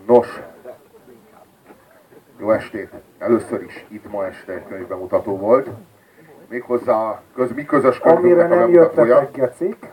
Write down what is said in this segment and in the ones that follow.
Nos, jó estét! Először is itt ma este egy könyvbemutató volt. Méghozzá mi közös könyvünknek a bemutatója. Amire nem jöttek,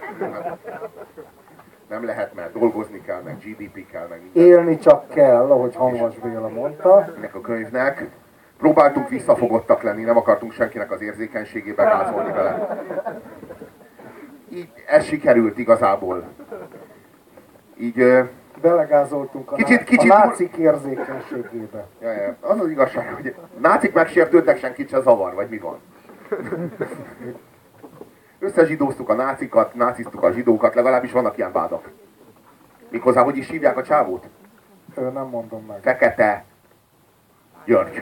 Nem lehet, mert dolgozni kell, meg GDP kell, meg minden. élni csak kell, ahogy Hamvas Béla mondta. Ennek a könyvnek. Próbáltunk visszafogottak lenni, nem akartunk senkinek az érzékenységébe gázolni vele. Így ez sikerült igazából. Így... Belegázoltunk Kicsit a nácik érzékenységébe. Az az igazság, hogy nácik megsértődnek, senkit se zavar, vagy mi van? Összezsidóztuk a nácikat, náciztuk a zsidókat, legalábbis vannak ilyen vádak. Méghozzá, hogy is hívják a csávót? Nem mondom meg. Fekete György.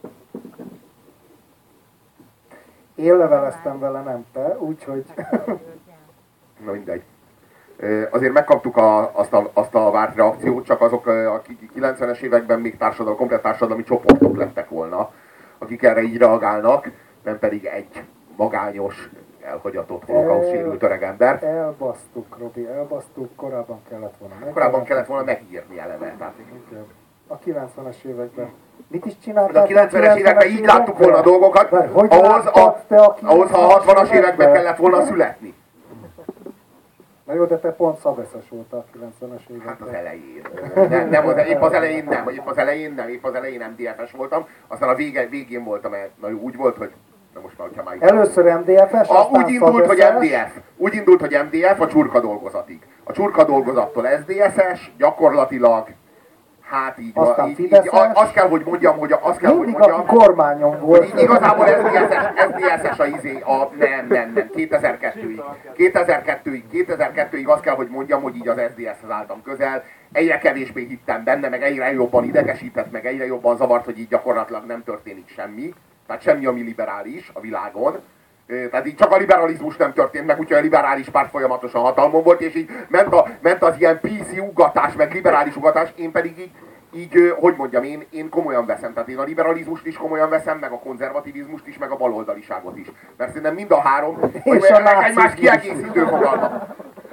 Én leveleztem vele, nem te, úgyhogy... Na mindegy. Azért megkaptuk azt a várt reakciót, csak azok, akik 90-es években még komplett társadalmi csoportok lettek volna, akik erre így reagálnak, nem pedig egy magányos, elhagyatott, holokauszt sérült öreg ember. Elbasztuk, Robi, elbasztuk, korábban kellett volna. Korábban kellett volna megírni eleve. Tehát... A 90-es években. Mit is csináltál? A 90-es években így láttuk volna a dolgokat, ahhoz ha a 60-as években kellett volna születni. Na jó, de te pont szabeszes voltál a 90-es években. Hát az elején. Épp az elején MDF-es voltam, aztán a végén voltam, na úgy volt, hogy na most már, hogyha már először MDF-es, aztán úgy indult, hogy MDF a csurka dolgozatig. A csurka dolgozattól SZDSZ-es, gyakorlatilag, hát így azt kell, hogy mondjam, mindig a kormányon volt. Hogy igazából SZDSZ-es nem, 2002-ig. 2002-ig azt kell, hogy mondjam, hogy így az SZDSZ-hez álltam közel. Egyre kevésbé hittem benne, meg egyre jobban idegesített, meg egyre jobban zavart, hogy így gyakorlatilag nem történik semmi. Tehát semmi, ami liberális a világon. Tehát így csak a liberalizmus nem történt meg, úgyhogy a liberális párt folyamatosan hatalmon volt, és így ment az ilyen PC ugatás, meg liberális ugatás, én pedig így hogy mondjam, én komolyan veszem. Tehát én a liberalizmust is komolyan veszem, meg a konzervativizmust is, meg a baloldaliságot is. Mert szerintem mind a három egymás kiegészítő fogalmak.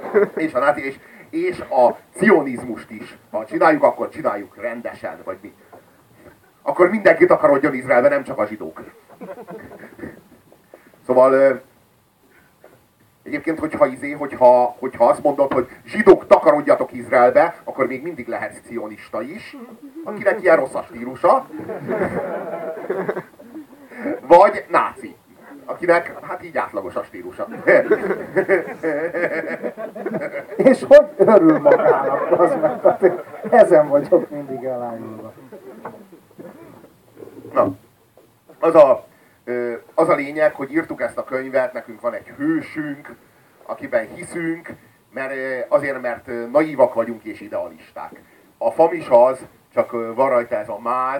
És a cionizmust is. Ha csináljuk, akkor csináljuk rendesen, vagy mi. Akkor mindenkit akarodjon Izraelbe, nem csak a zsidók. Szóval egyébként, hogyha azt mondod, hogy zsidók takarodjatok Izraelbe, akkor még mindig lehetsz cionista is, akinek ilyen rossz a stílusa. Vagy náci, akinek hát így átlagos a stílusa. És hogy örül magának, az meg, ezen vagyok mindig elájulva. Na, az a lényeg, hogy írtuk ezt a könyvet, nekünk van egy hősünk, akiben hiszünk, mert naívak vagyunk és idealisták. A famis az, csak van rajta ez a máz,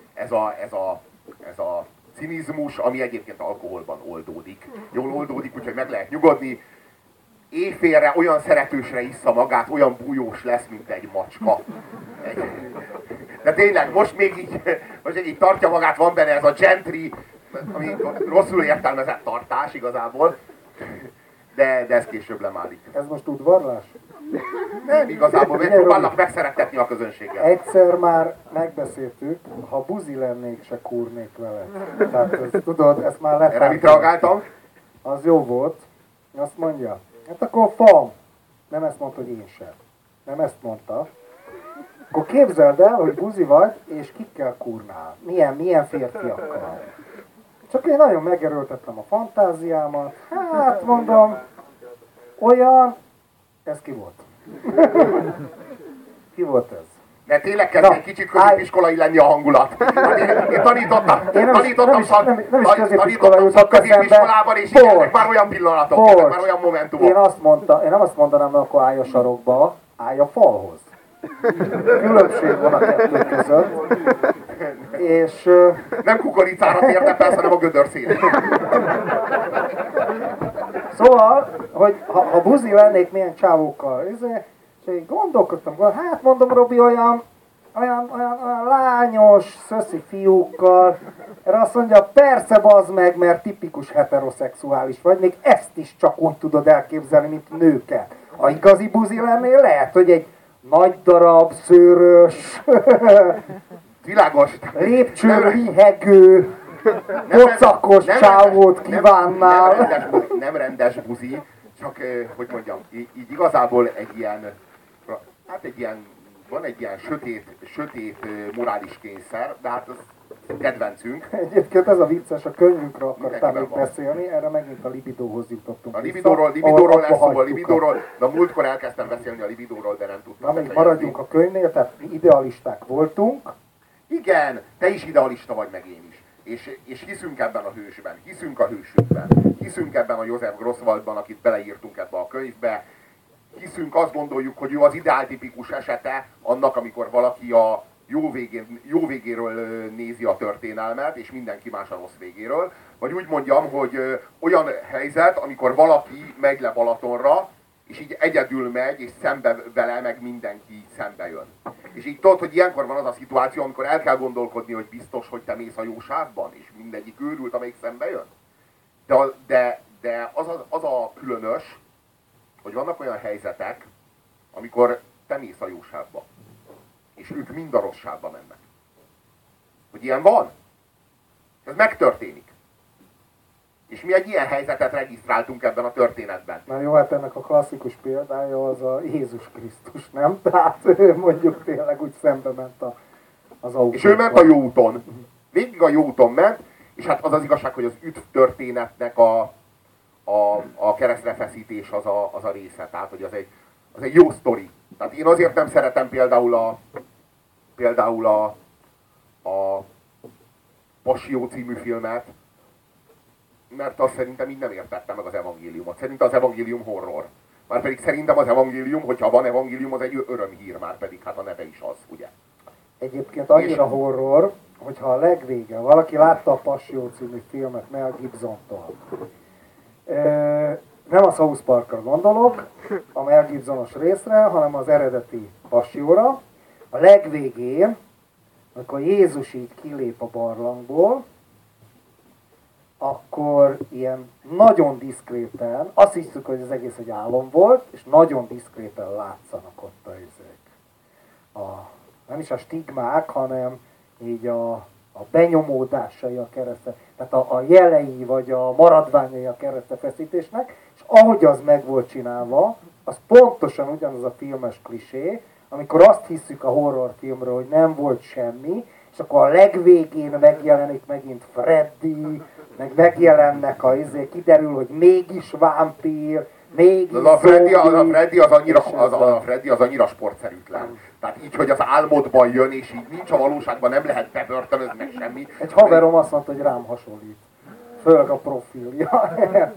ez a cinizmus, ami egyébként alkoholban oldódik. Jól oldódik, úgyhogy meg lehet nyugodni. Éjfélre olyan szeretősre issza magát, olyan bújós lesz, mint egy macska. De tényleg, most így tartja magát, van benne ez a gentry, ami rosszul értelmezett tartás igazából, de ez később lemálik. Ez most udvarlás? Nem igazából, megpróbálnak megszerettetni a közönséget. Egyszer már megbeszéltük, ha buzi lennék, se kúrnék vele. Tehát tudod, ezt már lettem. Erre mit reagáltam? Az jó volt. Azt mondja, hát akkor fam. Nem ezt mondta, hogy én sem. Nem ezt mondta. Akkor képzeld el, hogy buzi vagy, és kikkel kúrnál. Milyen férfiakkal. Csak én nagyon megerőltettem a fantáziámat. Hát mondom, olyan... Ez ki volt? Ki volt ez? De tényleg kezd egy kicsit középiskolai lenni a hangulat. Én tanítottam középiskolában, és ilyenek már olyan pillanatok, már olyan momentumok. Én nem azt mondanám, hogy akkor állj a sarokba, állj a falhoz. Különbség van a kettő között. És... Nem kukoricára térte persze, hanem a gödör szélén. Szóval, hogy ha buzi lennék, milyen csávókkal, és így gondolkodtam, hát mondom, Robi, olyan lányos, szöszi fiúkkal, erre azt mondja, persze bazd meg, mert tipikus heteroszexuális vagy, még ezt is csak úgy tudod elképzelni, mint nőket. Ha igazi buzi lennél, lehet, hogy egy nagy darab, szőrös, Világos. lépcsőn lihegő, pocakos csávót kívánnál. Nem rendes buzi, csak, hogy mondjam, így igazából egy ilyen, hát van egy ilyen sötét morális kényszer, de hát az kedvencünk. Egyébként ez a vicces, a könyvünkről akartál még beszélni, erre megint a libidóhoz jutottunk. A libidóról lesz szó, a libidóról, de múltkor elkezdtem beszélni a libidóról, de nem tudtam. Na, még maradjunk a könyvnél, tehát idealisták voltunk. Igen, te is idealista vagy, meg én is. És hiszünk ebben a hősben, hiszünk a hősünkben, hiszünk ebben a József Grosswaldban, akit beleírtunk ebbe a könyvbe, hiszünk, azt gondoljuk, hogy ő az ideáltipikus esete annak, amikor valaki a jó végéről nézi a történelmet, és mindenki más a rossz végéről. Vagy úgy mondjam, hogy olyan helyzet, amikor valaki megy le Balatonra, és így egyedül megy, és szembe vele meg mindenki szembe jön. És így tudod, hogy ilyenkor van az a szituáció, amikor el kell gondolkodni, hogy biztos, hogy te mész a jó sávban, és mindegyik őrült, amelyik szembe jön. De az a különös, hogy vannak olyan helyzetek, amikor te mész a jó sávba, és ők mind a rossz sávba mennek. Hogy ilyen van? Ez megtörténik. És mi egy ilyen helyzetet regisztráltunk ebben a történetben. Na jó, hát ennek a klasszikus példája az a Jézus Krisztus, nem? Tehát ő mondjuk tényleg úgy szembe ment az autóval. És ő ment a jó úton. Végig a jó úton ment, és hát az az igazság, hogy az üdv történetnek a keresztrefeszítés az a része. Tehát, hogy az egy jó sztori. Tehát én azért nem szeretem például a Passió című filmet, mert azt szerintem így nem értette meg az evangéliumot. Szerintem az evangélium horror. Márpedig szerintem az evangélium, hogyha van evangélium, az egy örömhír, márpedig hát a neve is az, ugye? Egyébként annyira horror, hogyha a legvége, valaki látta a Passió című filmet Mel Gibsontól. Nem a South Parkra gondolok, a Mel Gibsonos részre, hanem az eredeti Passióra. A legvégén, amikor Jézus így kilép a barlangból, akkor ilyen nagyon diszkréten, azt hiszük, hogy az egész egy álom volt, és nagyon diszkréten látszanak ott nem is a stigmák, hanem így a benyomódásai a keresztre, tehát a jelei vagy a maradványai a keresztrefeszítésnek, és ahogy az meg volt csinálva, az pontosan ugyanaz a filmes klisé, amikor azt hiszük a horrorfilmről, hogy nem volt semmi, és akkor a legvégén megjelenik megint Freddy, meg megjelennek kiderül, hogy mégis vámpír, mégis a Freddy az annyira sportszerűtlen. Tehát így, hogy az álmodban jön, és így nincs a valóságban, nem lehet bebörtönözni meg semmi. Egy haverom azt mondta, hogy rám hasonlít. Főleg a profilja.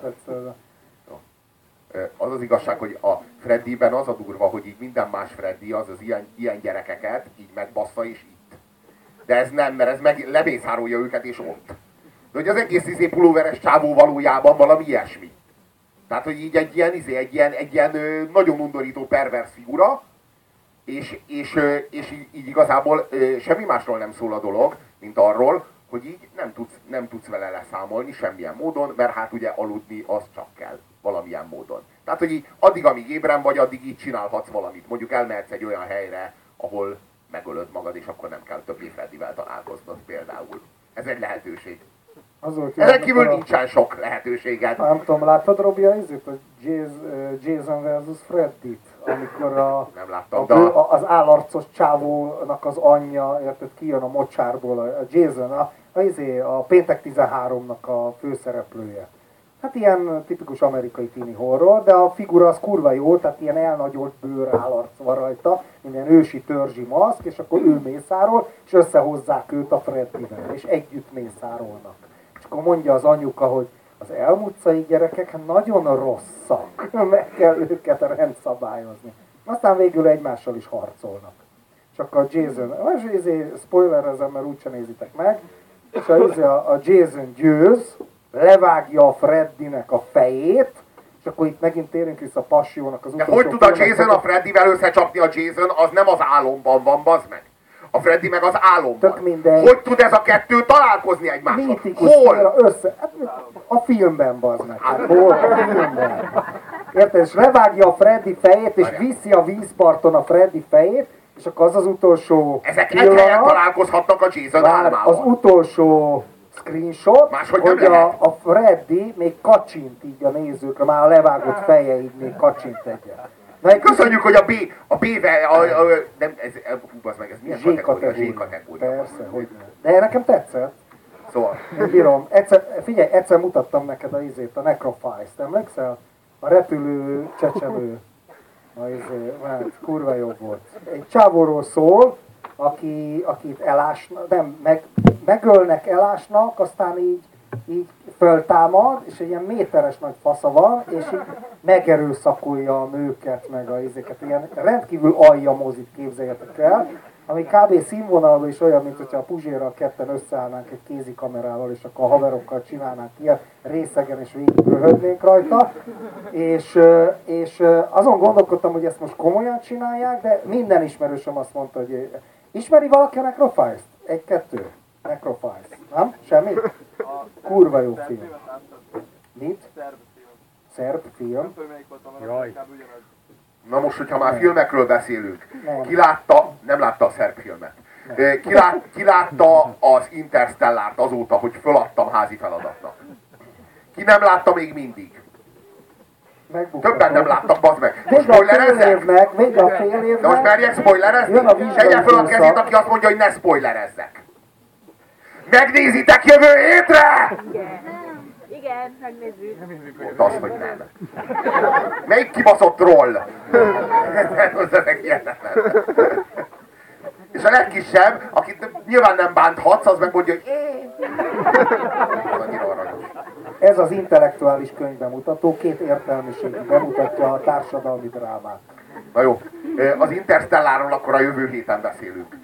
Az az igazság, hogy a Freddyben az a durva, hogy így minden más Freddy az ilyen gyerekeket így megbassza, és itt. De ez nem, mert ez meg lemészárolja őket, és ott. De hogy az egész pulóveres csávó valójában valami ilyesmi. Tehát, hogy így egy ilyen nagyon undorító pervers figura, és így igazából semmi másról nem szól a dolog, mint arról, hogy így nem tudsz vele leszámolni semmilyen módon, mert hát ugye aludni az csak kell valamilyen módon. Tehát, hogy így addig, amíg ébren vagy, addig így csinálhatsz valamit. Mondjuk elmehetsz egy olyan helyre, ahol megölöd magad, és akkor nem kell többé Freddyvel találkoznod például. Ez egy lehetőség. Ezen kívül nincsen sok lehetőséget. Nem tudom, láttad, Robi, a Jason versus Freddy-t? Amikor nem láttam, az állarcos csávónak az anyja, érted, kijön a mocsárból, a Jason, a Péntek 13-nak a főszereplője. Hát ilyen tipikus amerikai tini horror, de a figura az kurva jó, tehát ilyen elnagyolt bőr állarc van rajta, minden ősi törzsi maszk, és akkor ő mészárol, és összehozzák őt a Freddyvel, és együtt mészárolnak. És akkor mondja az anyuka, hogy az elmúcai gyerekek nagyon rosszak, meg kell őket rendszabályozni. Aztán végül egymással is harcolnak. Csak a Jason, spoilerezem, mert úgyse nézitek meg, és a Jason győz, levágja a Freddynek a fejét, és akkor itt megint térünk vissza a Passionnak az utolsó. De hogy tud a Jason a Freddyvel összecsapni? A Jason az nem az álomban van, bazd meg. A Freddy meg az álomban. Tök mindegy. Hogy tud ez a kettő találkozni egymással? Hol? Össze. Hát, a filmben, bazd meg. Hát, hol? A filmben. Érted? És levágja a Freddy fejét, és viszi a vízparton a Freddy fejét, és akkor az utolsó Ezek egy helyen találkozhatnak a Jason álmával. Az utolsó screenshot, hogy a Freddy még kacsint így a nézőkre, már a levágott feje így még kacsint egyet. Köszönjük, hogy a nem, ez milyen kategória? Z-kategória. Persze, hogy nem. De nekem tetszett. Szóval. Én bírom. Egyszer mutattam neked a Necrophiles-t, emlékszel? A repülő csecsemő. Hát, kurva jó volt. Egy csávóról szól, akit elásnak, megölnek, elásnak, aztán így föltámad, és egy ilyen méteres nagy fasza van, és így megerőszakolja a nőket, meg a izéket. Ilyen rendkívül alja mozit, képzeljetek el, ami kb. Színvonalban is olyan, mint hogyha a Puzsérral ketten összeállnánk egy kézikamerával, és akkor a haverokkal csinálnánk ilyen részegen, és végig röhögnénk rajta. És azon gondolkodtam, hogy ezt most komolyan csinálják, de minden ismerősöm azt mondta, hogy ismeri valaki a Necrophiles-t? Egy-kettő? Necrophiles. Nem? Semmi? Kurva jó film. Mit? Szerb film. Jaj. Na most, hogyha már filmekről beszélünk, nem látta a szerb filmet. Ki látta az Interstellárt azóta, hogy föladtam házi feladatnak? Ki nem látta még mindig? Többen nem láttak, bazd meg. Még a fél évnek. De most merjek spoilerezni? Tegye fel a kezét, aki azt mondja, hogy ne spoilerezzek. Megnézitek jövő hétre? Igen, megnézzük. Mondd azt, hogy nem. Melyik kibaszott troll? Ezek hihetetlen. És a legkisebb, akit nyilván nem bánthatsz, az megmondja, hogy annyira aranyos. Ez az intellektuális könyvbemutató, két értelmiségi bemutatja a társadalmi drámát. Na jó, az Interstellárról akkor a jövő héten beszélünk.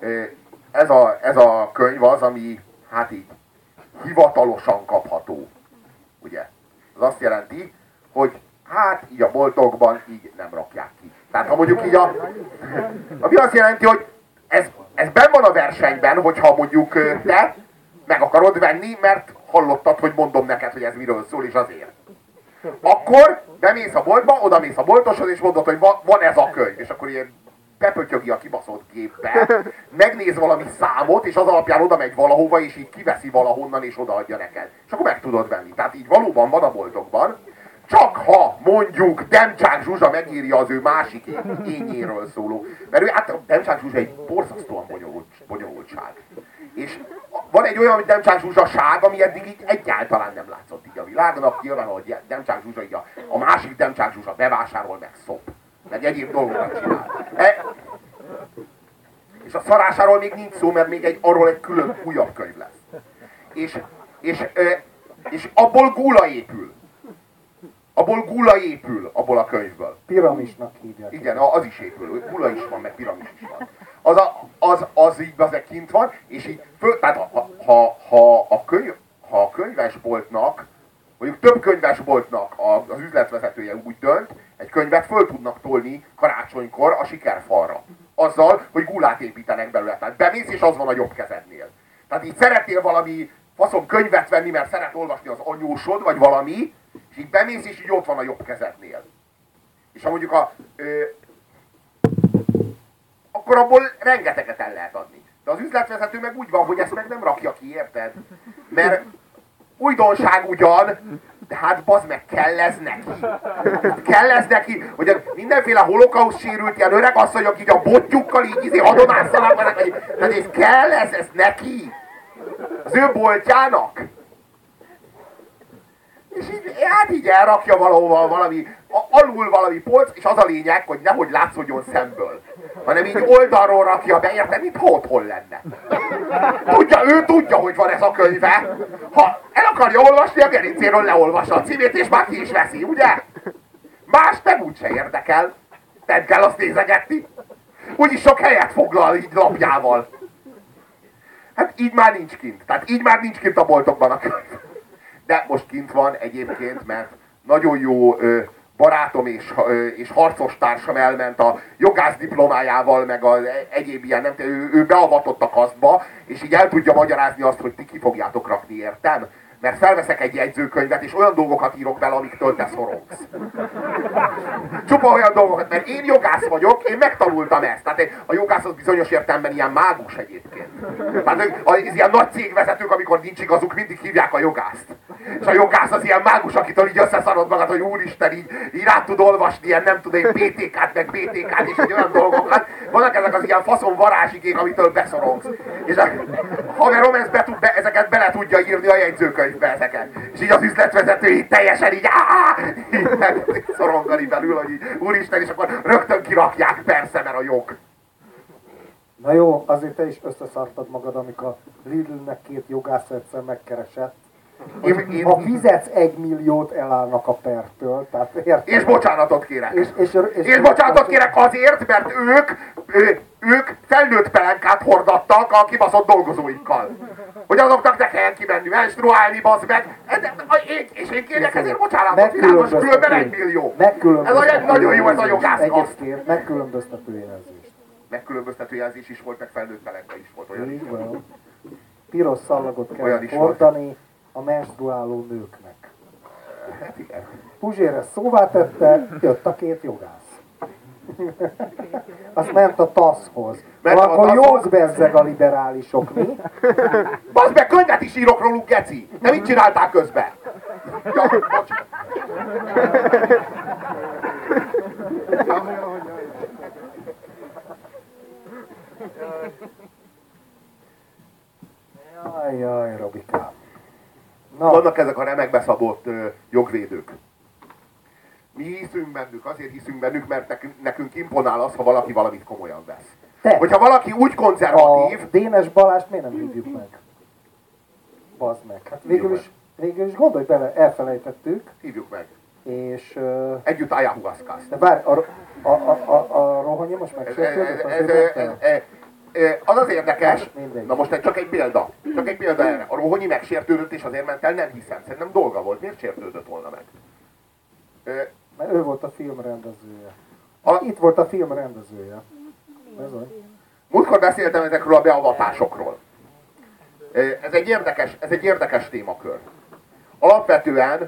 Ez a könyv az, ami hát így hivatalosan kapható. Ugye? Az azt jelenti, hogy hát így a boltokban így nem rakják ki. Tehát ha mondjuk így ami azt jelenti, hogy ez benn van a versenyben, hogyha mondjuk te meg akarod venni, mert hallottad, hogy mondom neked, hogy ez miről szól, és azért. Akkor bemész a boltba, oda mész a boltoshoz, és mondod, hogy van ez a könyv. És akkor ilyen bepötyögi a kibaszott gépbe, megnéz valami számot, és az alapján oda megy valahova, és így kiveszi valahonnan, és odaadja neked. És akkor meg tudod venni. Tehát így valóban van a boltokban, csak ha mondjuk Demcsák Zsuzsa megírja az ő másik ényéről szóló. Mert ő, hát Demcsák Zsuzsa egy borzasztóan bonyolultság. És van egy olyan Demcsák Zsuzsaság, ami eddig így egyáltalán nem látszott így a világnak. Nyilván, hogy Demcsák Zsuzsa így a másik Demcsák Zsuzsa bevásárol, meg szop. Meg egyéb dolgokat csinál. És a szarásáról még nincs szó, mert még arról egy külön újabb könyv lesz. És abból gula épül. Abból a könyvből. Piramisnak hívják. Igen, az is épül. Gula is van, meg piramis is van. Az így kint van, és így tehát ha a könyvesboltnak, mondjuk több könyvesboltnak az üzletvezetője úgy dönt, egy könyvet föl tudnak tolni karácsonykor a sikerfalra. Azzal, hogy gulát építenek belőle. Tehát bemész, és az van a jobb kezednél. Tehát így szeretnél valami faszom könyvet venni, mert szeret olvasni az anyósod, vagy valami, és így bemész, és így ott van a jobb kezednél. És ha mondjuk akkor abból rengeteget el lehet adni. De az üzletvezető meg úgy van, hogy ezt meg nem rakja ki, érted? Mert újdonság ugyan, de hát bazd meg, kell ez neki. Kell ez neki, hogy mindenféle holokauszt sérült ilyen öreg asszonyok így a botjukkal így adonásszanak, tehát ez kell ez neki. Az ő boltjának. És így, hát így elrakja valahova alul valami polc, és az a lényeg, hogy nehogy látszódjon szemből. Hanem így oldalról rakja be, érted, mintha otthon lenne. Ő tudja, hogy van ez a könyve. Ha el akarja olvasni, a gerincéről leolvassa a címét, és már ki is veszi, ugye? Más meg úgyse érdekel. Nem kell azt nézegetni. Úgyis sok helyet foglal így lapjával. Hát így már nincs kint. Tehát így már nincs kint a boltokban a könyv. De most kint van egyébként, mert nagyon jó barátom és harcos társam elment a jogász diplomájával, meg az egyéb ilyen, ő beavatott a kasztba, és így el tudja magyarázni azt, hogy ti ki fogjátok rakni, értem? Mert felveszek egy jegyzőkönyvet, és olyan dolgokat írok bele, amiktől te szorongsz. Csupa olyan dolgokat, mert én jogász vagyok, én megtanultam ezt. Tehát a jogász az bizonyos értelemben ilyen mágus egyébként. Tehát az ilyen nagy cégvezetők, amikor nincs igazuk, mindig hívják a jogászt. És a jogász az ilyen mágus, akitől így összeszarod magad, hogy úristen, így rá tud olvasni ilyen, nem tudom, BTK-t, meg BTK-t, és olyan dolgokat. Vannak ezek az ilyen faszon varázsigék, amitől beszorongsz. És a haverom ezeket bele tudja írni a jegyzőkönyvbe ezeket. És így az üzletvezető így teljesen így szorongani belül, hogy így, úristen, és akkor rögtön kirakják, persze, mert a jog. Na jó, azért te is összeszartad magad, amikor a Lidlnek 2 jogász egyszer megkeresett. Ha fizetsz 1 milliót, elállnak a pertől, tehát érted? És bocsánatot kérek. És bocsánatot kérek azért, mert ők felnőtt pelenkát hordattak a kibaszott dolgozóikkal. Hogy azoknak ne kelljen kimenni, menstruálni, bazd meg. És én kérjek ezért bocsánatot, világos, különben 1 millió. Ez nagyon jó, ez a jogászkaszt. Megkülönböztető jelzést. Megkülönböztető jelzés is volt, meg felnőtt pelenka is volt, olyan is volt. Piros szallagot kell hordani a menstruáló nőknek. Hát igen. Puzsér ezt szóvá tette, jött a 2 jogász. Azt ment a TASZ-hoz. Akkor jogbezzeg a liberálisok, mi? Bazd meg, könyvet is írok róluk, geci! De mit csinálták közben? Ja, bocs. Jaj, Robikám. Na. Vannak ezek a remekbe szabott jogvédők. Mi hiszünk bennük, azért hiszünk bennük, mert nekünk imponál az, ha valaki valamit komolyan vesz. Hogyha valaki úgy konzervatív... A Dénes Balást miért nem hívjuk meg? Bazd meg. Hát végül is gondolj bele, elfelejtettük. Hívjuk meg. És... Együtt ayahuaszkázt. De várj, a Rohanyi most megsértődött? Az az érdekes, na most csak egy példa erre. A Rohanyi megsértődött és azért ment el, nem hiszem. Szerintem dolga volt. Miért sértődött volna meg? Mert ő volt a filmrendezője. Itt volt a filmrendezője. Múltkor beszéltem ezekről a beavatásokról. Ez egy érdekes témakör. Alapvetően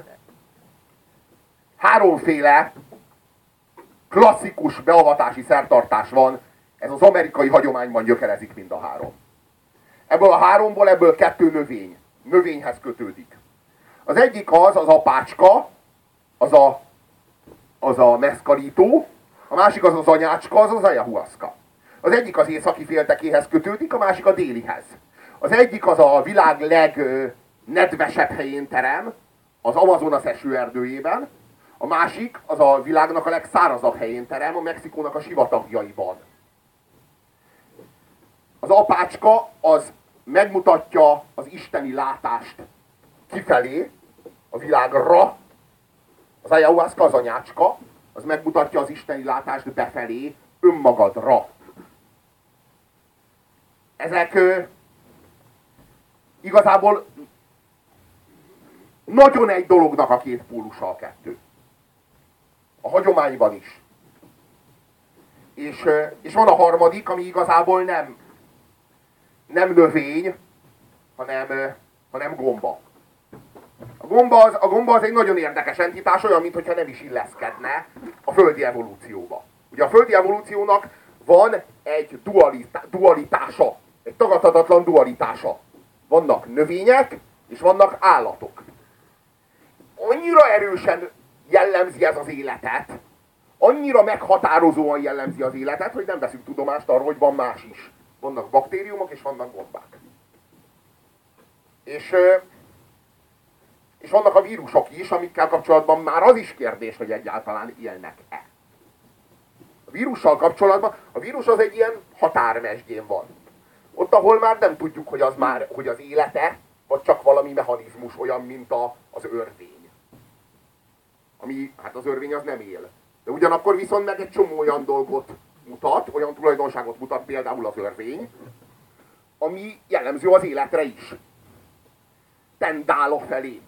3 klasszikus beavatási szertartás van, ez az amerikai hagyományban gyökerezik mind a 3. Ebből a 3-ból 2 növényhez kötődik. Az egyik az apácska, az a meszkalító, a másik az anyácska, az ayahuaszka. Az egyik az északi féltekéhez kötődik, a másik a délihez. Az egyik az a világ legnedvesebb helyén terem, az Amazonas esőerdőjében, a másik az a világnak a legszárazabb helyén terem, a Mexikónak a sivatagjaiban. Az apácska az megmutatja az isteni látást kifelé, a világra, az ayahuaszka, az anyácska, az megmutatja az isteni látást befelé, önmagadra. Ezek igazából nagyon egy dolognak a 2 pólusa a 2. A hagyományban is. És van a harmadik, ami igazából nem növény, hanem gomba. A gomba az egy nagyon érdekes entitás, olyan, mintha nem is illeszkedne a földi evolúcióba. Ugye a földi evolúciónak van egy dualitása, egy tagadhatatlan dualitása. Vannak növények, és vannak állatok. Annyira erősen jellemzi ez az életet, annyira meghatározóan jellemzi az életet, hogy nem veszünk tudomást arról, hogy van más is. Vannak baktériumok, és vannak gombák. És vannak a vírusok is, amikkel kapcsolatban már az is kérdés, hogy egyáltalán élnek-e. A vírussal kapcsolatban, a vírus az egy ilyen határmesdjén van. Ott, ahol már nem tudjuk, hogy az élete, vagy csak valami mechanizmus, olyan, mint az örvény. Hát az örvény az nem él. De ugyanakkor viszont meg egy csomó olyan dolgot mutat, olyan tulajdonságot mutat például az örvény, ami jellemző az életre is. Tendál a felé.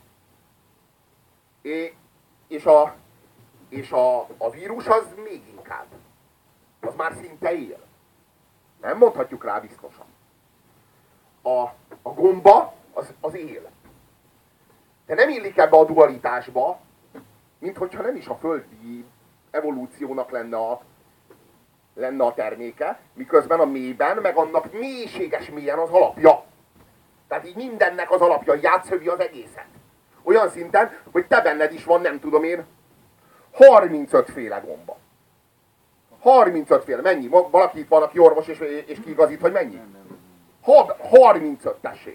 És a vírus az még inkább. Az már szinte él. Nem mondhatjuk rá biztosan. A gomba az él. de nem illik ebbe a dualitásba, mint hogyha nem is a földi evolúciónak lenne a terméke, miközben a mélyben, meg annak mélységes mélyen az alapja. Tehát így mindennek az alapja, játszövi az egészet. Olyan szinten, hogy te benned is van, nem tudom én, 35 féle gomba. 35 féle. Mennyi? Valaki itt van, aki orvos és kiigazít, hogy mennyi? 35, tessék.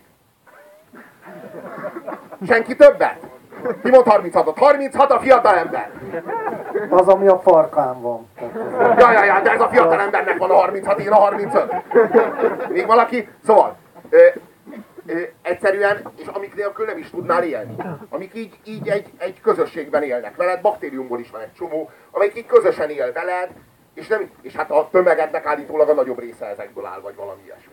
Senki többet? Ki mond 36-ot? 36 a fiatal ember. Az, ami a farkán van. Ja, de ez a fiatal embernek van a 36, én a 35. Még valaki? Szóval, egyszerűen, és amik nélkül nem is tudnál élni. Amik így egy közösségben élnek veled, baktériumból is van egy csomó, amelyik így közösen él veled, és hát a tömegednek állítólag a nagyobb része ezekből áll, vagy valami ilyesmi.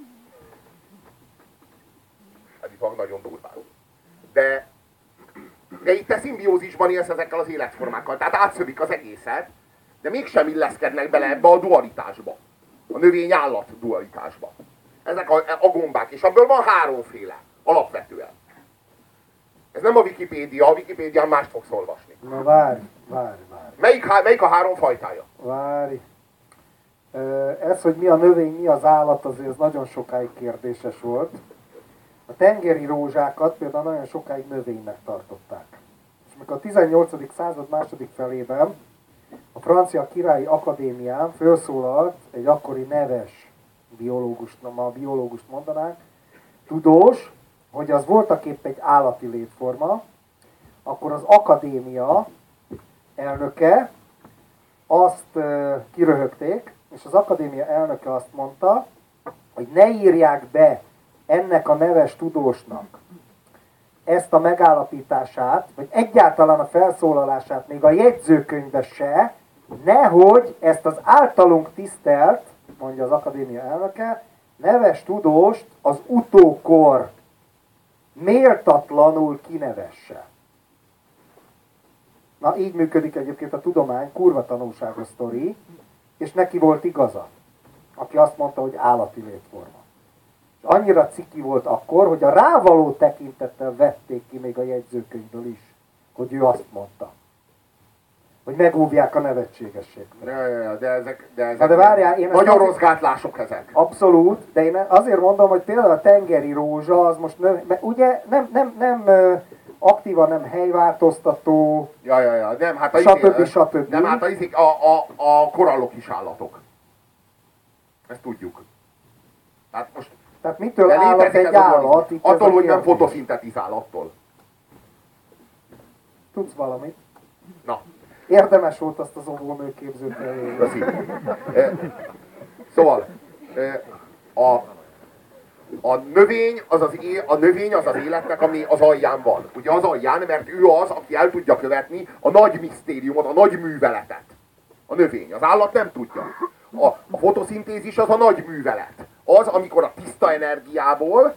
Állítólag nagyon durván. De itt te szimbiózisban élsz ezekkel az életformákkal, tehát átszövik az egészet, de mégsem illeszkednek bele ebbe a dualitásba. A növény-állat dualitásba. Ezek a gombák, és abból van 3 féle, alapvetően. Ez nem a Wikipédián mást fogsz olvasni. Na várj. Melyik a 3 fajtája? Várj. Ez, hogy mi a növény, mi az állat, azért ez nagyon sokáig kérdéses volt. A tengeri rózsákat például nagyon sokáig növénynek tartották. És mikor a 18. század második felében a Francia Királyi Akadémián felszólalt egy akkori neves biológust, ma a biológust mondanánk, tudós, hogy az voltaképp egy állati létforma, akkor az akadémia elnöke azt kiröhögték, és az akadémia elnöke azt mondta, hogy ne írják be ennek a neves tudósnak ezt a megállapítását, vagy egyáltalán a felszólalását még a jegyzőkönyvbe se, nehogy ezt az általunk tisztelt, mondja az akadémia elnöke, neves tudóst az utókor méltatlanul kinevesse. Na, így működik egyébként a tudomány, kurva tanulságos sztori, és neki volt igaza, aki azt mondta, hogy állati létforma. És annyira ciki volt akkor, hogy a rávaló tekintettel vették ki még a jegyzőkönyvből is, hogy ő azt mondta. Hogy megóvják a nevetségességtől. De ezek de várjál, én nagyon rossz gátlások ezek. Abszolút, de én azért mondom, hogy például a tengeri rózsa, az most ugye nem aktívan nem helyváltoztató, nem, hát stb. Nem, hát a korallok is állatok. Ezt tudjuk. Tehát mitől állat egy állat? Attól, hogy nem fotoszintetizál, attól. Tudsz valamit? Na. Érdemes volt azt az óvónőképzőt elérni. Köszi. Szóval, a növény az az életnek, ami az alján van. Ugye az alján, mert ő az, aki el tudja követni a nagy misztériumot, a nagy műveletet. A növény. Az állat nem tudja. A fotoszintézis az a nagy művelet. Az, amikor a tiszta energiából,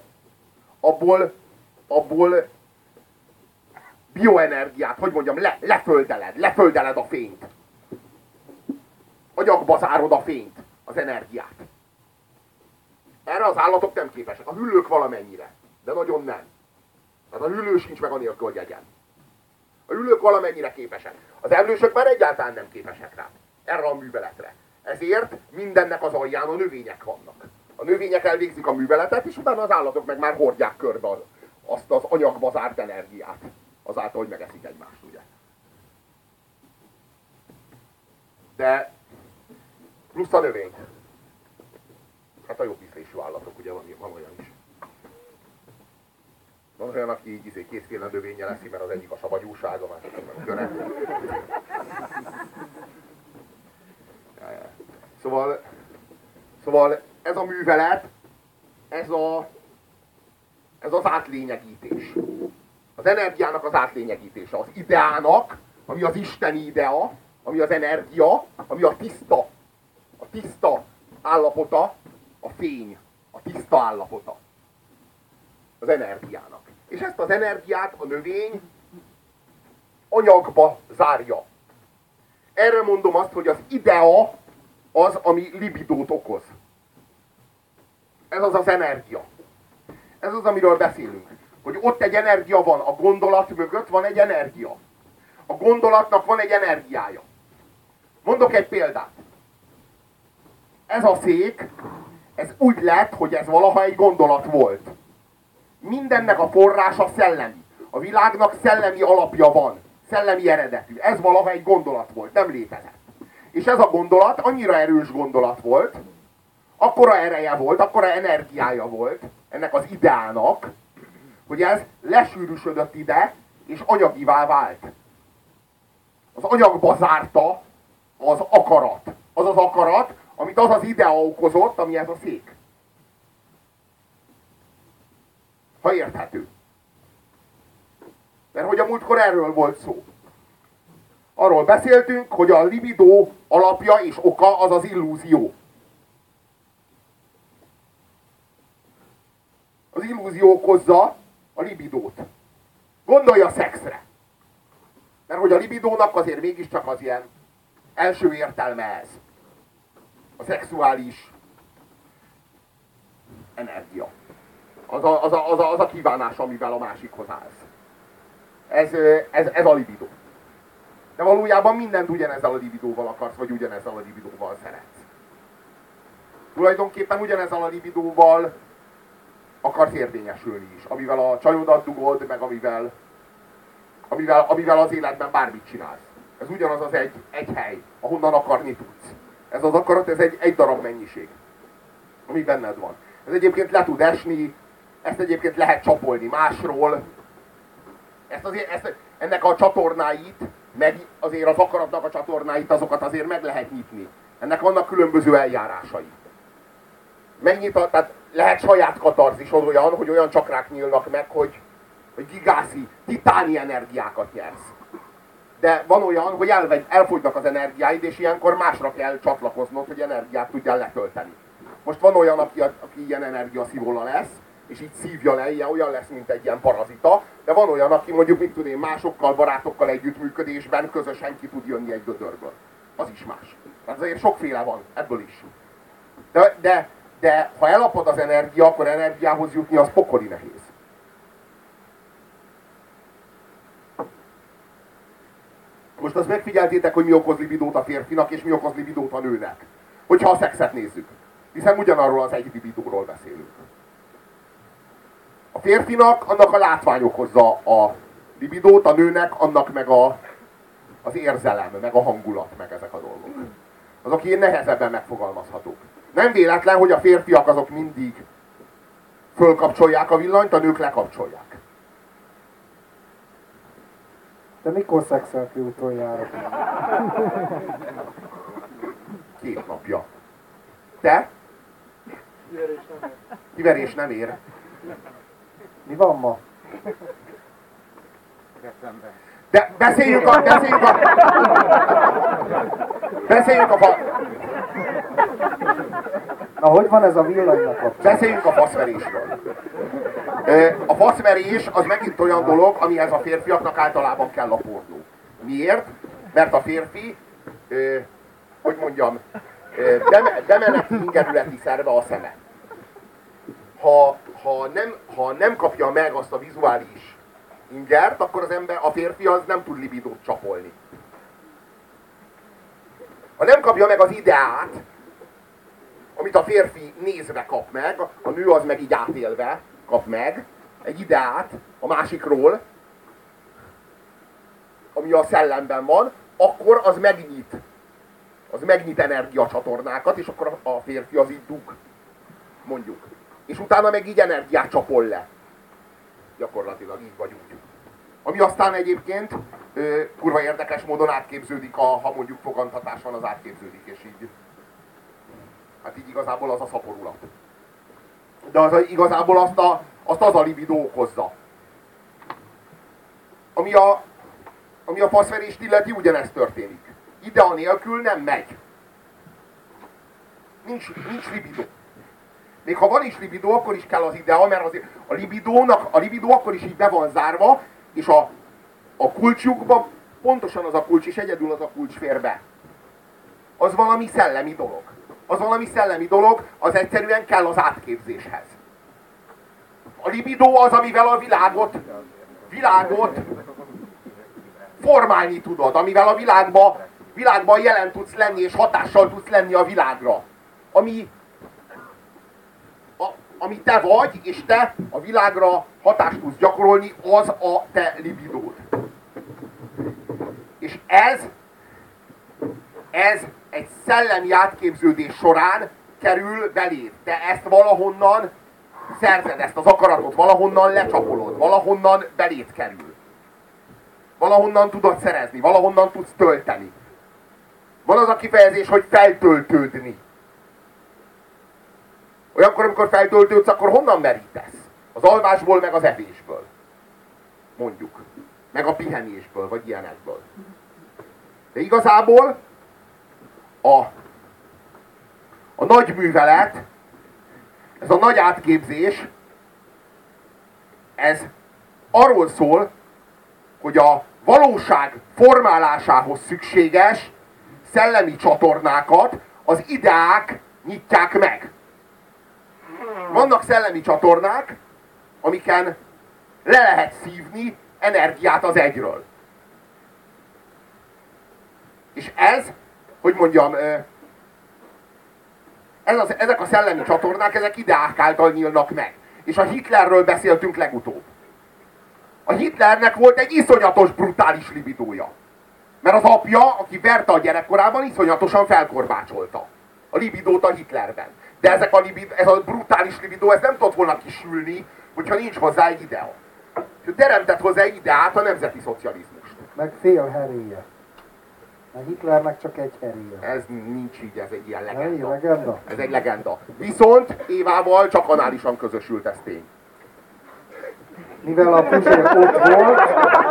abból bioenergiát, hogy mondjam, leföldeled a fényt. Agyagba zárod a fényt, az energiát. Erre az állatok nem képesek. A hüllők valamennyire, de nagyon nem. Tehát a hüllő sincs meg anélkül, hogy egyen. A hüllők valamennyire képesek. Az emlősök már egyáltalán nem képesek rá. Erre a műveletre. Ezért mindennek az alján a növények vannak. A növények elvégzik a műveletet, és utána az állatok meg már hordják körbe azt az anyagba zárt energiát. Azáltal, hogy megeszik egymást, ugye. De plusz a növény. Hát a jobb ízlésű állatok, ugye van olyan is. Van olyan, aki így kétféle növénye leszi, mert az egyik a savagyúság, a másik a köre. Szóval ez a művelet, ez az átlényegítés. Az energiának az átlényegítése. Az ideának, ami az isteni idea, ami az energia, ami a tiszta állapota, a fény, a tiszta állapota az energiának. És ezt az energiát a növény anyagba zárja. Erre mondom azt, hogy az idea az, ami libidót okoz. Ez az az energia. Ez az, amiről beszélünk. hogy ott egy energia van, a gondolat mögött van egy energia. A gondolatnak van egy energiája. Mondok egy példát. Ez a szék, ez úgy lett, hogy ez valaha egy gondolat volt. Mindennek a forrása szellemi. A világnak szellemi alapja van. Szellemi eredetű. Ez valaha egy gondolat volt, nem létezett. És ez a gondolat annyira erős gondolat volt, akkora ereje volt, akkora energiája volt ennek az ideának, hogy ez lesűrűsödött ide, és anyagivá vált. Az anyagba zárta az akarat. Az az akarat, amit az az idea okozott, ami ez a szék. Ha érthető. Mert hogy a múltkor erről volt szó. Arról beszéltünk, hogy a libidó alapja és oka az az illúzió. Az illúzió okozza a libidót. Gondolj a szexre. Mert hogy a libidónak azért mégiscsak az ilyen első értelme ez. A szexuális energia. Az a kívánás, amivel a másikhoz állsz. Ez a libidó. De valójában mindent ugyanezzel a libidóval akarsz, vagy ugyanezzel a libidóval szeretsz. Tulajdonképpen ugyanezzel a libidóval akarsz érvényesülni is. Amivel a csajodat dugod, meg amivel az életben bármit csinálsz. Ez ugyanaz az egy hely, ahonnan akarni tudsz. Ez az akarat, ez egy darab mennyiség, ami benned van. Ez egyébként le tud esni, ezt egyébként lehet csapolni másról. Ennek a csatornáit, meg azért az akaratnak a csatornáit, azokat azért meg lehet nyitni. Ennek vannak különböző eljárásai. Tehát lehet saját katarzis olyan, hogy olyan csakrák nyílnak meg, hogy gigászi, titáni energiákat nyersz. De van olyan, hogy elfogynak az energiáid, és ilyenkor másra kell csatlakoznod, hogy energiát tudjál letölteni. Most van olyan, aki ilyen energiaszívóla lesz, és így szívja le, olyan lesz, mint egy ilyen parazita, de van olyan, aki mondjuk, mit tudom én, másokkal, barátokkal együttműködésben közösen ki tud jönni egy gödörből. Az is más. Tehát azért sokféle van, ebből is. De ha elapad az energia, akkor energiához jutni az pokoli nehéz. Most azt megfigyeltétek, hogy mi okoz libidót a férfinak, és mi okoz libidót a nőnek. Hogyha a szexet nézzük. Hiszen ugyanarról az egy libidóról beszélünk. A férfinak annak a látvány okozza a libidót, a nőnek annak meg az érzelem, meg a hangulat, meg ezek a dolgok. Azok ilyen nehezebben megfogalmazhatók. Nem véletlen, hogy a férfiak azok mindig fölkapcsolják a villanyt, a nők lekapcsolják. De mikor szexeltél utoljára? 2 napja. Te? Kiverés nem ér. Mi van ma? De beszéljünk a Na, hogy van ez a villanynak kapcsolatban? beszéljünk a faszverésről. A faszverés az megint olyan dolog, amihez a férfiaknak általában kell a pornó. Miért? Mert a férfi, hogy mondjam, bemeneti ingerületi szerve a szeme. Ha nem kapja meg azt a vizuális ingert, akkor a férfi az nem tud libidót csapolni. Ha nem kapja meg az ideát, amit a férfi nézve kap meg, a nő az meg így átélve kap meg egy ideát a másikról, ami a szellemben van, akkor az megnyit. Az megnyit energiacsatornákat, és akkor a férfi az így dug, mondjuk. És utána meg így energiát csapol le. Gyakorlatilag így vagy úgy. Ami aztán egyébként kurva érdekes módon átképződik, ha mondjuk fogantatás van, az átképződik, és így. Hát így igazából az a szaporulat. De igazából azt az a libidó okozza. Ami a faszverést illeti, ugyanezt történik. Idea nélkül nem megy. Nincs libidó. Még ha van is libidó, akkor is kell az idea, mert azért a libidó akkor is így be van zárva, és a kulcsjukban pontosan az a kulcs, és egyedül az a kulcs fér be. Az valami szellemi dolog. Az egyszerűen kell az átképzéshez. A libidó az, amivel a világot formálni tudod, amivel a világban jelen tudsz lenni, és hatással tudsz lenni a világra. Ami te vagy, és te a világra hatást tudsz gyakorolni, az a te libidód. És ez egy szellemi átképződés során kerül beléd. Te ezt valahonnan szerzed, ezt az akaratot, valahonnan lecsapolod, valahonnan beléd kerül. Valahonnan tudod szerezni, valahonnan tudsz tölteni. Van az a kifejezés, hogy feltöltődni. Olyankor, amikor feltöltődsz, akkor honnan merítesz? Az alvásból, meg az evésből. Mondjuk. Meg a pihenésből, vagy ilyenekből. De igazából a nagy művelet, ez a nagy átképzés, ez arról szól, hogy a valóság formálásához szükséges szellemi csatornákat az ideák nyitják meg. Vannak szellemi csatornák, amiken le lehet szívni energiát az egyről. És ez, hogy mondjam, ezek a szellemi csatornák, ezek ideák által nyílnak meg. És a Hitlerről beszéltünk legutóbb. A Hitlernek volt egy iszonyatos, brutális libidója. Mert az apja, aki verte a gyerekkorában, iszonyatosan felkorbácsolta a libidót a Hitlerben. De ez a brutális libidó, ez nem tudott volna kisülni, hogyha nincs hozzá egy idea. És teremtett hozzá egy ideát, a nemzeti szocializmust. Meg fél heréje. A Hitlernek csak egy heréje. Ez nincs így, ez egy ilyen legenda. Legenda? Ez egy legenda. Viszont Évával csak análisan közösült, ez tény. Mivel a Puzsér ott volt,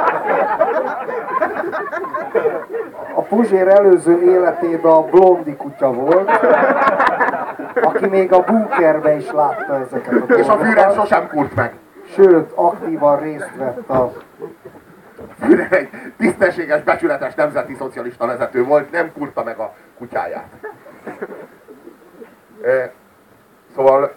a Puzsér előző életében a blondi kutya volt, aki még a bunkerbe is látta ezeket a dolgokat. És a Führer sosem kurt meg. Sőt, aktívan részt vett a... Führer egy tisztességes, becsületes nemzeti szocialista vezető volt, nem kurta meg a kutyáját. Szóval...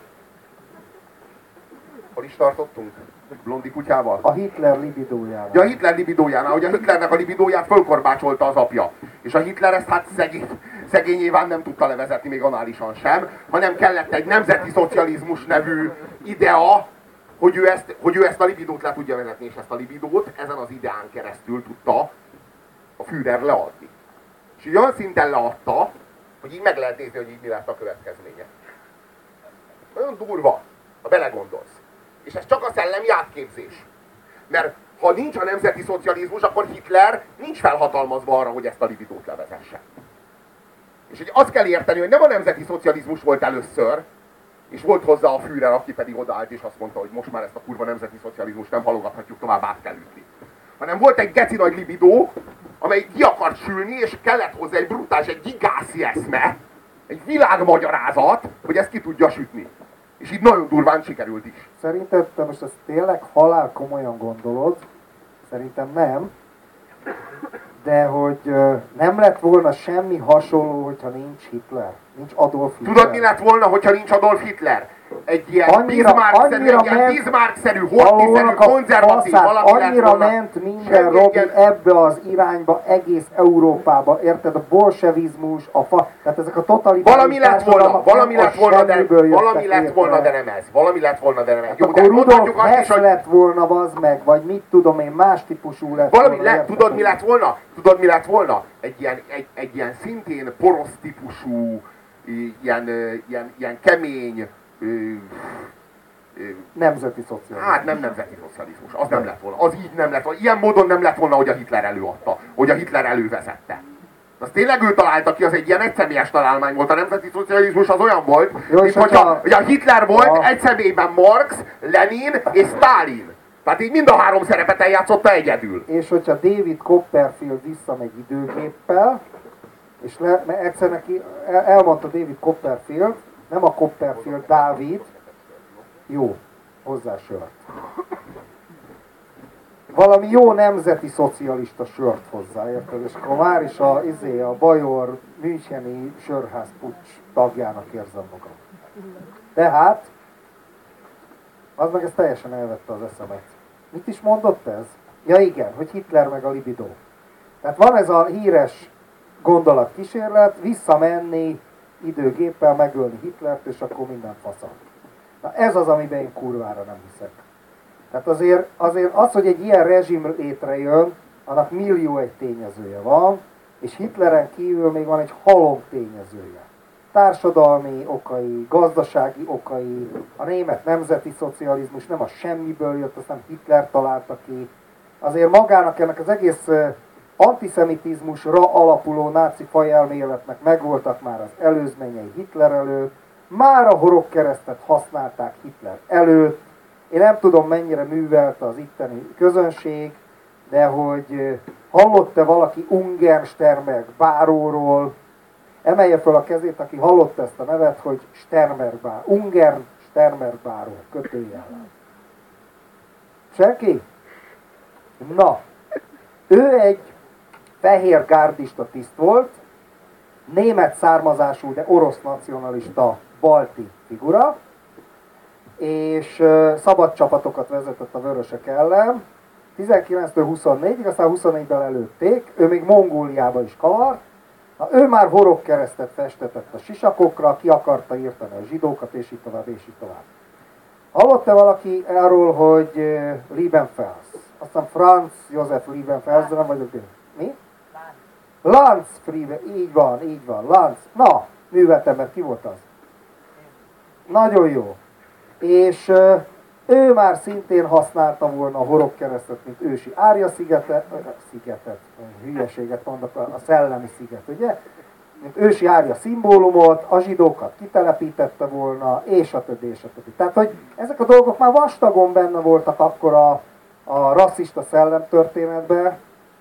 Hol is tartottunk? Blondi kutyával? A Hitler libidójával. Ja, a Hitler libidójánál, hogy a Hitlernek a libidóját fölkorbácsolta az apja. És a Hitler ezt hát szegény nyilván nem tudta levezetni, még análisan sem, hanem kellett egy nemzeti szocializmus nevű idea, hogy ő ezt a libidót le tudja vezetni, és ezt a libidót ezen az ideán keresztül tudta a Führer leadni. És így olyan szinten leadta, hogy így meg lehet nézni, hogy így mi lett a következménye. Nagyon durva, ha belegondolsz. És ez csak a szellemi átképzés. Mert ha nincs a nemzeti szocializmus, akkor Hitler nincs felhatalmazva arra, hogy ezt a libidót levezesse. És hogy azt kell érteni, hogy nem a nemzeti szocializmus volt először, és volt hozzá a Führer, aki pedig odaállt és azt mondta, hogy most már ezt a kurva nemzeti szocializmust nem halogathatjuk tovább, át kell ütni. Hanem volt egy geci nagy libidó, amely ki akart sülni, és kellett hozzá egy brutális, egy gigászi eszme, egy világmagyarázat, hogy ezt ki tudja sütni. És így nagyon durván sikerült is. Szerinted te most ezt tényleg halál komolyan gondolod? Szerintem nem. De hogy nem lett volna semmi hasonló, hogyha nincs Hitler. Nincs Adolf Hitler. Tudod, mi lett volna, hogyha nincs Adolf Hitler? Egy ilyen Bismarck-szerű, Horthy-szerű, konzervatív valaki annyira ment minden, Robi, ebbe az irányba, egész Európába, érted? A bolsevizmus, tehát ezek a totalitárius valami lett volna, de nem ez. Valami lett volna, de nem ez. Jó, akkor Rudolf Hess lett volna, az meg, vagy mit tudom én, más típusú lett volna. Tudod, mi lett volna? Egy ilyen szintén porosz típusú, ilyen kemény, nemzeti szocializmus. Hát nem nemzeti szocializmus, az nem lett volna. Az így nem lett volna. Ilyen módon nem lett volna, hogy a Hitler előadta, hogy a Hitler elővezette. Az tényleg ő találta ki, az egy ilyen egyszemélyes találmány volt. A nemzeti szocializmus az olyan volt, mint hogy a Hitler volt egy személyben Marx, Lenin és Stalin. Tehát így mind a három szerepet eljátszotta egyedül. És hogyha David Copperfield visszamegy időgéppel, és egyszer neki elmondta David Copperfield, nem a Copperfield, Dávid, jó, hozzá sört. Valami jó nemzeti szocialista sört hozzá, érted? És akkor már is a Bajor Müncheni sörház puccs tagjának érzem magam. Tehát Az meg ezt teljesen elvette az eszemet. Mit is mondott ez? Ja igen, hogy Hitler meg a libido. Tehát van ez a híres gondolatkísérlet, visszamenni időgéppel, megölni Hitlert, és akkor minden faszal. Na ez az, amiben én kurvára nem hiszek. Tehát azért az, hogy egy ilyen rezsim létrejön, annak millió egy tényezője van, és Hitleren kívül még van egy halom tényezője. Társadalmi okai, gazdasági okai, a német nemzeti szocializmus nem a semmiből jött, azt nem Hitler találta ki. Azért magának ennek az egész antiszemitizmusra alapuló náci fajelméletnek megvoltak már az előzményei Hitler előtt, már a horogkeresztet használták Hitler előtt. Én nem tudom, mennyire művelte az itteni közönség, de hogy hallott-e valaki Ungern-Sternberg báróról, emelje fel a kezét, aki hallott ezt a nevet, hogy Sternberg báró, Ungern-Sternberg báró, kötőjellel. Senki? Na, ő egy fehér gárdista tiszt volt, német származású, de orosz nacionalista balti figura, és szabad csapatokat vezetett a vörösök ellen. 19-től 24-ig, aztán 24-ben előtték, ő még Mongóliába is kavart. Na, ő már horogkeresztet festetett a sisakokra, ki akarta írtani a zsidókat, és így tovább, és így tovább. Hallott-e valaki arról, hogy Liebenfels? Aztán Franz Josef Liebenfels, de nem vagyok én. Mi? Lanz Friebe, így van, Lanz. Na, műveltember, ki volt az? Nagyon jó. És ő már szintén használta volna a horogkeresztet, mint ősi Árja szigetet, hülyeséget mondok, a szellemi sziget, ugye? Mint ősi Árja szimbólumot, a zsidókat kitelepítette volna, és a többi, és a többi. Tehát, hogy ezek a dolgok már vastagon benne voltak akkor a rasszista szellemtörténetben,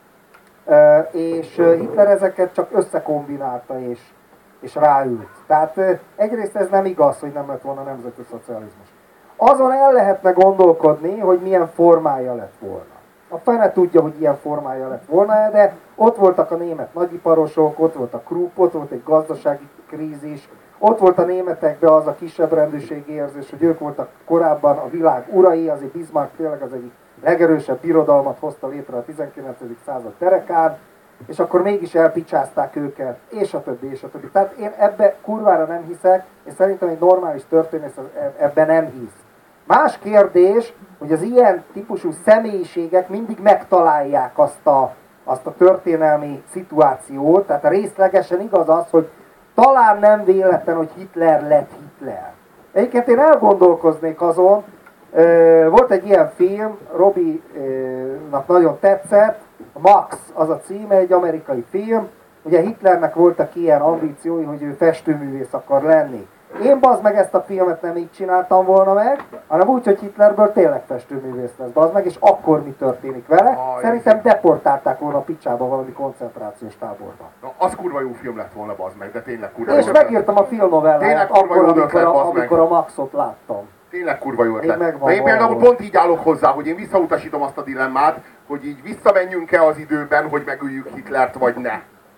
és Hitler ezeket csak összekombinálta és ráült. Tehát egyrészt ez nem igaz, hogy nem lett volna nemzeti szocializmus. Azon el lehetne gondolkodni, hogy milyen formája lett volna. A fene tudja, hogy ilyen formája lett volna, de ott voltak a német nagyiparosok, ott volt a Krupp, ott volt egy gazdasági krízis, ott volt a németekben az a kisebb rendőrségi érzés, hogy ők voltak korábban a világ urai, azért Bismarck tényleg az egyik legerősebb birodalmat hozta létre a 19. század derekán, és akkor mégis elpicsázták őket, és a többi, és a többi. Tehát én ebbe kurvára nem hiszek, és szerintem egy normális történész ebben nem hisz. Más kérdés, hogy az ilyen típusú személyiségek mindig megtalálják azt a történelmi szituációt, tehát részlegesen igaz az, hogy talán nem véletlen, hogy Hitler lett Hitler. Egyébként én elgondolkoznék azon, volt egy ilyen film, Robi-nak nagyon tetszett, Max az a címe, egy amerikai film, ugye Hitlernek voltak ilyen ambíciói, hogy ő festőművész akar lenni. Én bazd meg ezt a filmet nem így csináltam volna meg, hanem úgy, hogy Hitlerből tényleg festőművész lesz, bazd meg, és akkor mi történik vele? Szerintem deportálták volna a picsába valami koncentrációs táborba. Na, az kurva jó film lett volna, bazd meg, de tényleg kurva jó. És megírtam a filmnovelláját akkor, amikor a Maxot láttam. Tényleg kurva jó ötlet. Én például pont így állok hozzá, hogy én visszautasítom azt a dilemmát, hogy így visszamenjünk-e az időben, hogy megöljük Hitlert, vagy ne.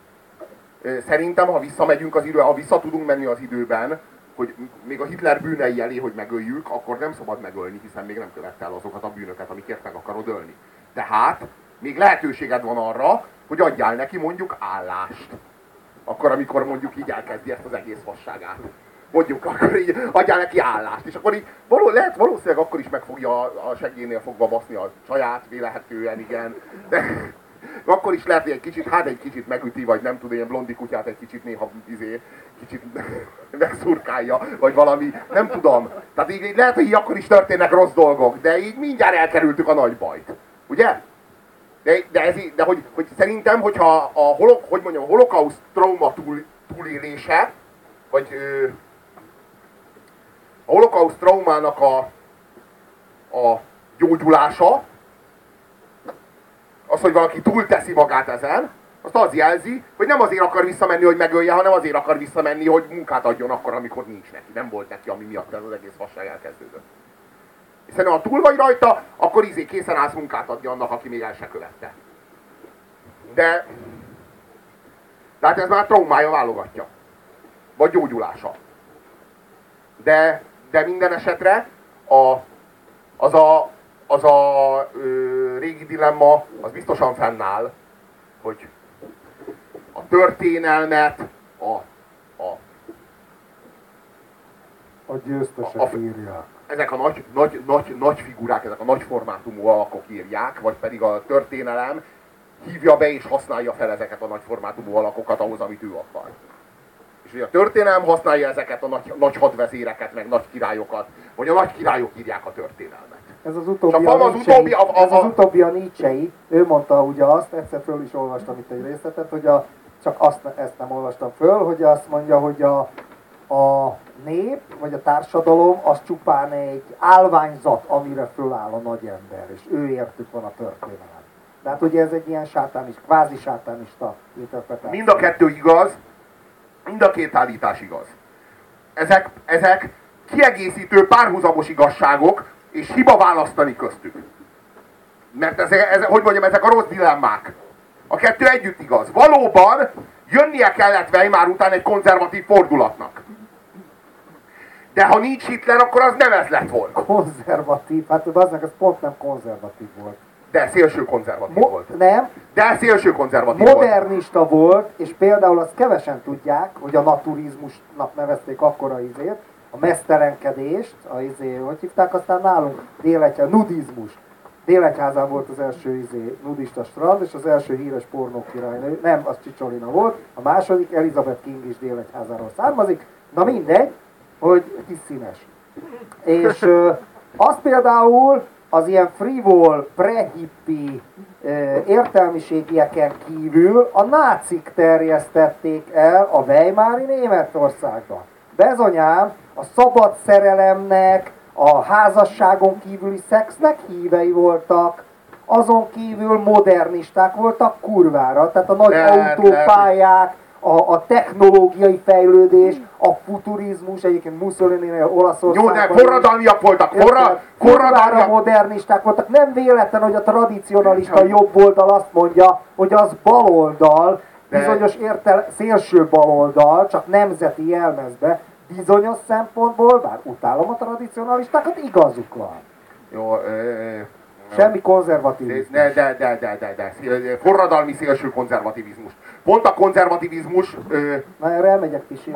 Szerintem, ha visszamegyünk az időben, ha vissza tudunk menni az időben, hogy még a Hitler bűnei elé, hogy megöljük, akkor nem szabad megölni, hiszen még nem követte el azokat a bűnöket, amikért meg akarod ölni. Tehát még lehetőséged van arra, hogy adjál neki mondjuk állást. Akkor, amikor mondjuk így elkezdi ezt az egész fasságát. Mondjuk, akkor így adjál neki állást. És akkor így lehet valószínűleg akkor is meg fogja a seggénél fogva baszni a saját, vélhetően, igen. De akkor is lehet, hogy egy kicsit megüti, vagy nem tud, ilyen blondi kutyát egy kicsit néha kicsit megszurkálja, vagy valami, nem tudom. Tehát így lehet, hogy így akkor is történnek rossz dolgok, de így mindjárt elkerültük a nagy bajt. Ugye? De hogy szerintem, hogyha a holokauszt trauma túlélése, vagy a holokauszt traumának a gyógyulása, az, hogy valaki túlteszi magát ezen, azt az jelzi, hogy nem azért akar visszamenni, hogy megölje, hanem azért akar visszamenni, hogy munkát adjon akkor, amikor nincs neki. Nem volt neki, ami miatt ez az egész fasság elkezdődött. És szerintem, ha túl vagy rajta, akkor készen állsz munkát adni annak, aki még el se követte. De hát ez már traumája válogatja. Vagy gyógyulása. De minden esetre az a régi dilemma, az biztosan fennáll, hogy a történelmet a győztesek írják. Ezek a nagy figurák, ezek a nagy formátumú alakok írják, vagy pedig a történelem hívja be és használja fel ezeket a nagy formátumú alakokat ahhoz, amit ő akar. És hogy a történelem használja ezeket a nagy hadvezéreket, meg nagy királyokat, vagy a nagy királyok írják a történelmet. Ez az utóbbi a Nietzschei. Ő mondta ugye azt, egyszer föl is olvastam itt egy részletet, hogy ezt nem olvastam föl, hogy azt mondja, hogy a nép, vagy a társadalom, az csupán egy állványzat, amire föláll a nagy ember, és ő értük van a történelem. De hát ugye ez egy ilyen kvázi sátánista interpretáció. Mind a kettő igaz, mind a két állítás igaz. Ezek kiegészítő párhuzamos igazságok, és hiba választani köztük. Mert ezek a rossz dilemmák. A kettő együtt igaz. Valóban jönnie kellett Weimar után egy konzervatív fordulatnak. De ha nincs Hitler, akkor az nem ez lett volna. Konzervatív? Hát aznak ez pont nem konzervatív volt. De szélső konzervatív volt. Nem. De szélső konzervatív volt. Modernista volt, és például azt kevesen tudják, hogy a naturizmusnak nevezték akkora a mesztelenkedést, hogy hívták, aztán nálunk nudizmus. Délegyházán volt az első nudista strand, és az első híres pornókirálynő, nem, az Csicsolina volt, a második Elizabeth King is Délegyházáról származik, na mindegy, hogy kis színes. És az például az ilyen frivol, prehippi értelmiségieken kívül a nácik terjesztették el a Weimári Németországban. Bezonyám a szabad szerelemnek, a házasságon kívüli szexnek hívei voltak, azon kívül modernisták voltak kurvára, tehát a nagy autópályák, a technológiai fejlődés, a futurizmus, egyébként Mussolini-nél Olaszországban. Jó, de forradalmiak voltak, kurvára modernisták voltak. Nem véletlen, hogy a tradicionalista jobb oldal azt mondja, hogy az baloldal, bizonyos szélső baloldal, csak nemzeti jelmezbe, bizonyos szempontból, bár utálom a tradicionalistákat, igazuk van. Jó, semmi konzervativizmus. De. Forradalmi szélső konzervativizmus. Pont a konzervativizmus... Na, erre elmegyek pisélni.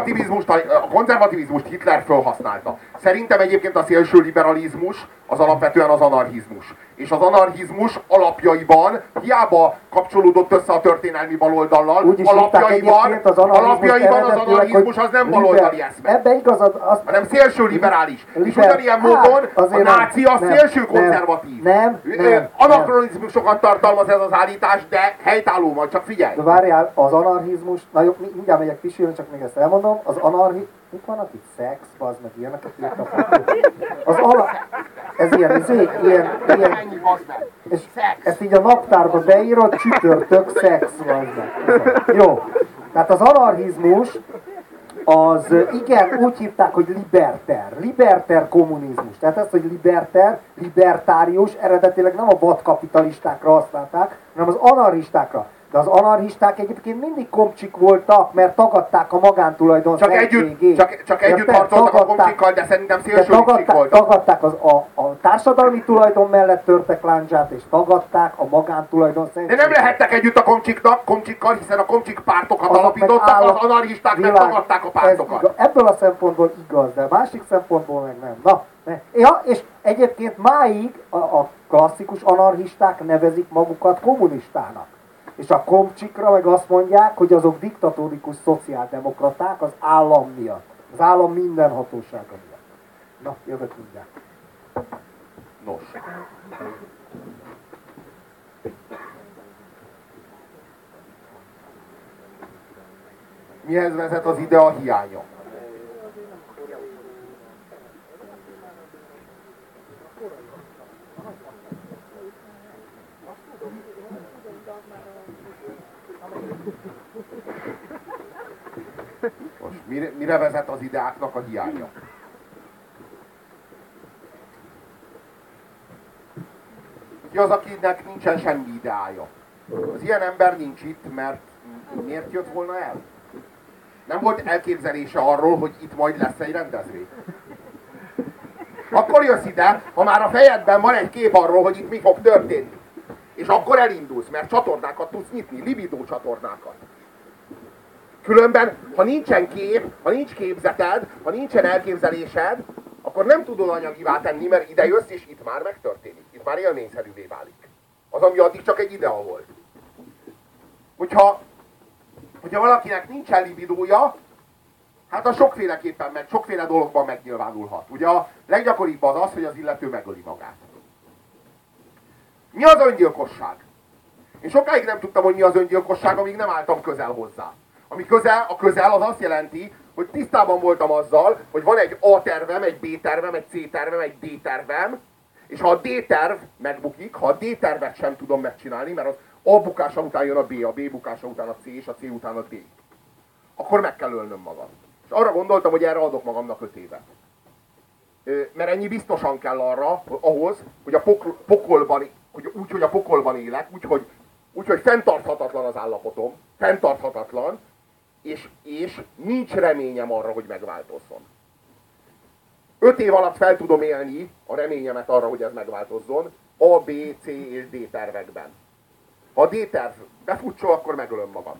A konzervativizmust Hitler felhasználta. Szerintem egyébként a szélső liberalizmus az alapvetően az anarchizmus. És az anarchizmus alapjaiban hiába kapcsolódott össze a történelmi baloldallal, alapjaiban az anarchizmus az nem baloldali eszme. Ebbe igazad, hanem szélső liberális. És ugyanilyen módon a náci az szélső konzervatív. Nem. Anakronizmusokat tartalmaz ez az állítás, de helytálló van, csak figyelj. De várjál, az anarchizmus, na jó, mindjárt megyek pisélni, csak még ezt elmondom, az mit vannak itt? Szex, bazd meg ilyeneket írtak. Ez ilyen, és ezt így a naptárba beírod, csütörtök, szex, bazd meg. Jó, tehát az anarchizmus, az igen, úgy hívták, hogy liberter kommunizmus. Tehát ezt, hogy libertárius, eredetileg nem a vadkapitalistákra használták, hanem az anarchistákra. De az anarchisták egyébként mindig komcsik voltak, mert tagadták a magántulajdon szentségét. Csak együtt harcoltak a komcsikkal, de szerintem szélsőség voltak. Tagadták a társadalmi tulajdon mellett törtek lándzsát, és tagadták a magántulajdon szentségét. De nem lehettek együtt a komcsikkal, hiszen a komcsik pártokat alapítottak, az anarchisták meg tagadták a pártokat. Ebből a szempontból igaz, de másik szempontból meg nem. Na, ja, és egyébként máig a klasszikus anarchisták nevezik magukat kommunistának. És a komcsikra meg azt mondják, hogy azok diktatórikus szociáldemokraták az állam miatt. Az állam minden hatósága miatt. Na, jövök mindjárt. Nos. Mihez vezet az idea hiánya? Most mire vezet az ideáknak a hiánya? Ki az, akinek nincsen semmi ideája? Az ilyen ember nincs itt, mert miért jött volna el? Nem volt elképzelése arról, hogy itt majd lesz egy rendezvény? Akkor jössz ide, ha már a fejedben van egy kép arról, hogy itt mi fog történni. És akkor elindulsz, mert csatornákat tudsz nyitni, libidó csatornákat. Különben, ha nincsen kép, ha nincs képzeted, ha nincsen elképzelésed, akkor nem tudod anyagivá tenni, mert ide jössz, és itt már megtörténik. Itt már élményszerűvé válik. Az, ami addig csak egy idea volt. Hogyha valakinek nincsen libidója, hát az sokféleképpen sokféle dologban megnyilvánulhat. Ugye a leggyakoribb az, hogy az illető megöli magát. Mi az öngyilkosság? Én sokáig nem tudtam, hogy mi az öngyilkosság, amíg nem álltam közel hozzá. A közel az azt jelenti, hogy tisztában voltam azzal, hogy van egy A tervem, egy B tervem, egy C tervem, egy D tervem, és ha a D terv megbukik, ha a D tervet sem tudom megcsinálni, mert az A bukása után jön a B bukása után a C, és a C után a D, akkor meg kell ölnöm magam. És arra gondoltam, hogy erre adok magamnak 5 évet. Mert ennyi biztosan kell arra, ahhoz, hogy a pokolban, hogy a pokolban élek, úgyhogy fenntarthatatlan az állapotom, fenntarthatatlan, és nincs reményem arra, hogy megváltozzon. 5 év alatt fel tudom élni a reményemet arra, hogy ez megváltozzon, A, B, C és D tervekben. Ha a D terv befutcsol, akkor megölöm magam.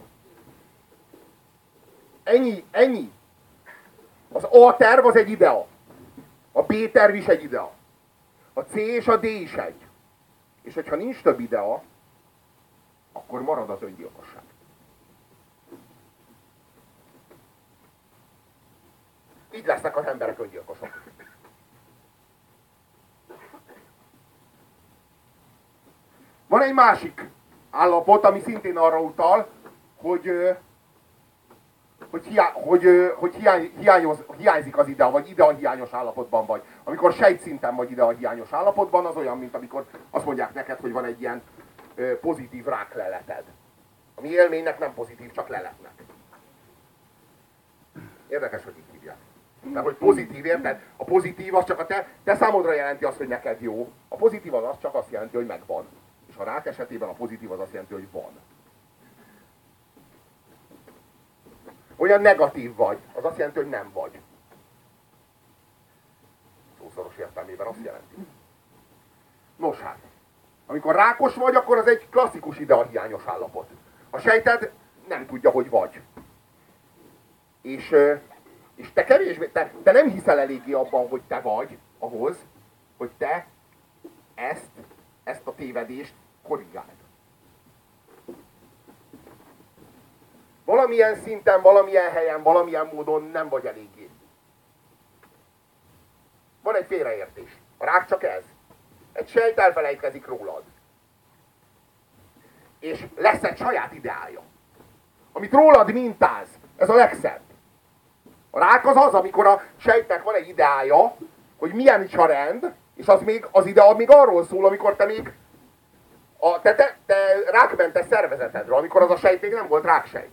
Ennyi. Az A terv az egy idea. A B terv is egy idea. A C és a D is egy. És hogyha nincs több idea, akkor marad az öngyilkosság. Így lesznek az emberek öngyilkosok. Van egy másik állapot, ami szintén arra utal, hogy hiányzik az idea, vagy idea hiányos állapotban vagy. Amikor sejtszinten vagy idea hiányos állapotban, az olyan, mint amikor azt mondják neked, hogy van egy ilyen pozitív rákleleted. Ami élménynek nem pozitív, csak leletnek. Érdekes, hogy így hívják. Mert hogy pozitív, érted? A pozitív az csak a te számodra jelenti azt, hogy neked jó. A pozitív az csak azt jelenti, hogy megvan. És a rák esetében a pozitív az azt jelenti, hogy van. Olyan negatív vagy, az azt jelenti, hogy nem vagy. Szószoros értelmében azt jelenti. Nos hát, amikor rákos vagy, akkor az egy klasszikus ideahiányos állapot. A sejted nem tudja, hogy vagy. És te kevésbé, te nem hiszel eléggé abban, hogy te vagy, ahhoz, hogy te ezt a tévedést korrigáld. Valamilyen szinten, valamilyen helyen, valamilyen módon nem vagy eléggé. Van egy félreértés. A rák csak ez. Egy sejt elfelejtkezik rólad. És lesz egy saját ideája. Amit rólad mintáz. Ez a legszebb. A rák az, amikor a sejtnek van egy ideája, hogy milyen is a rend, és az idea még arról szól, amikor te még te rákmentes szervezetedről, amikor az a sejt még nem volt ráksejt.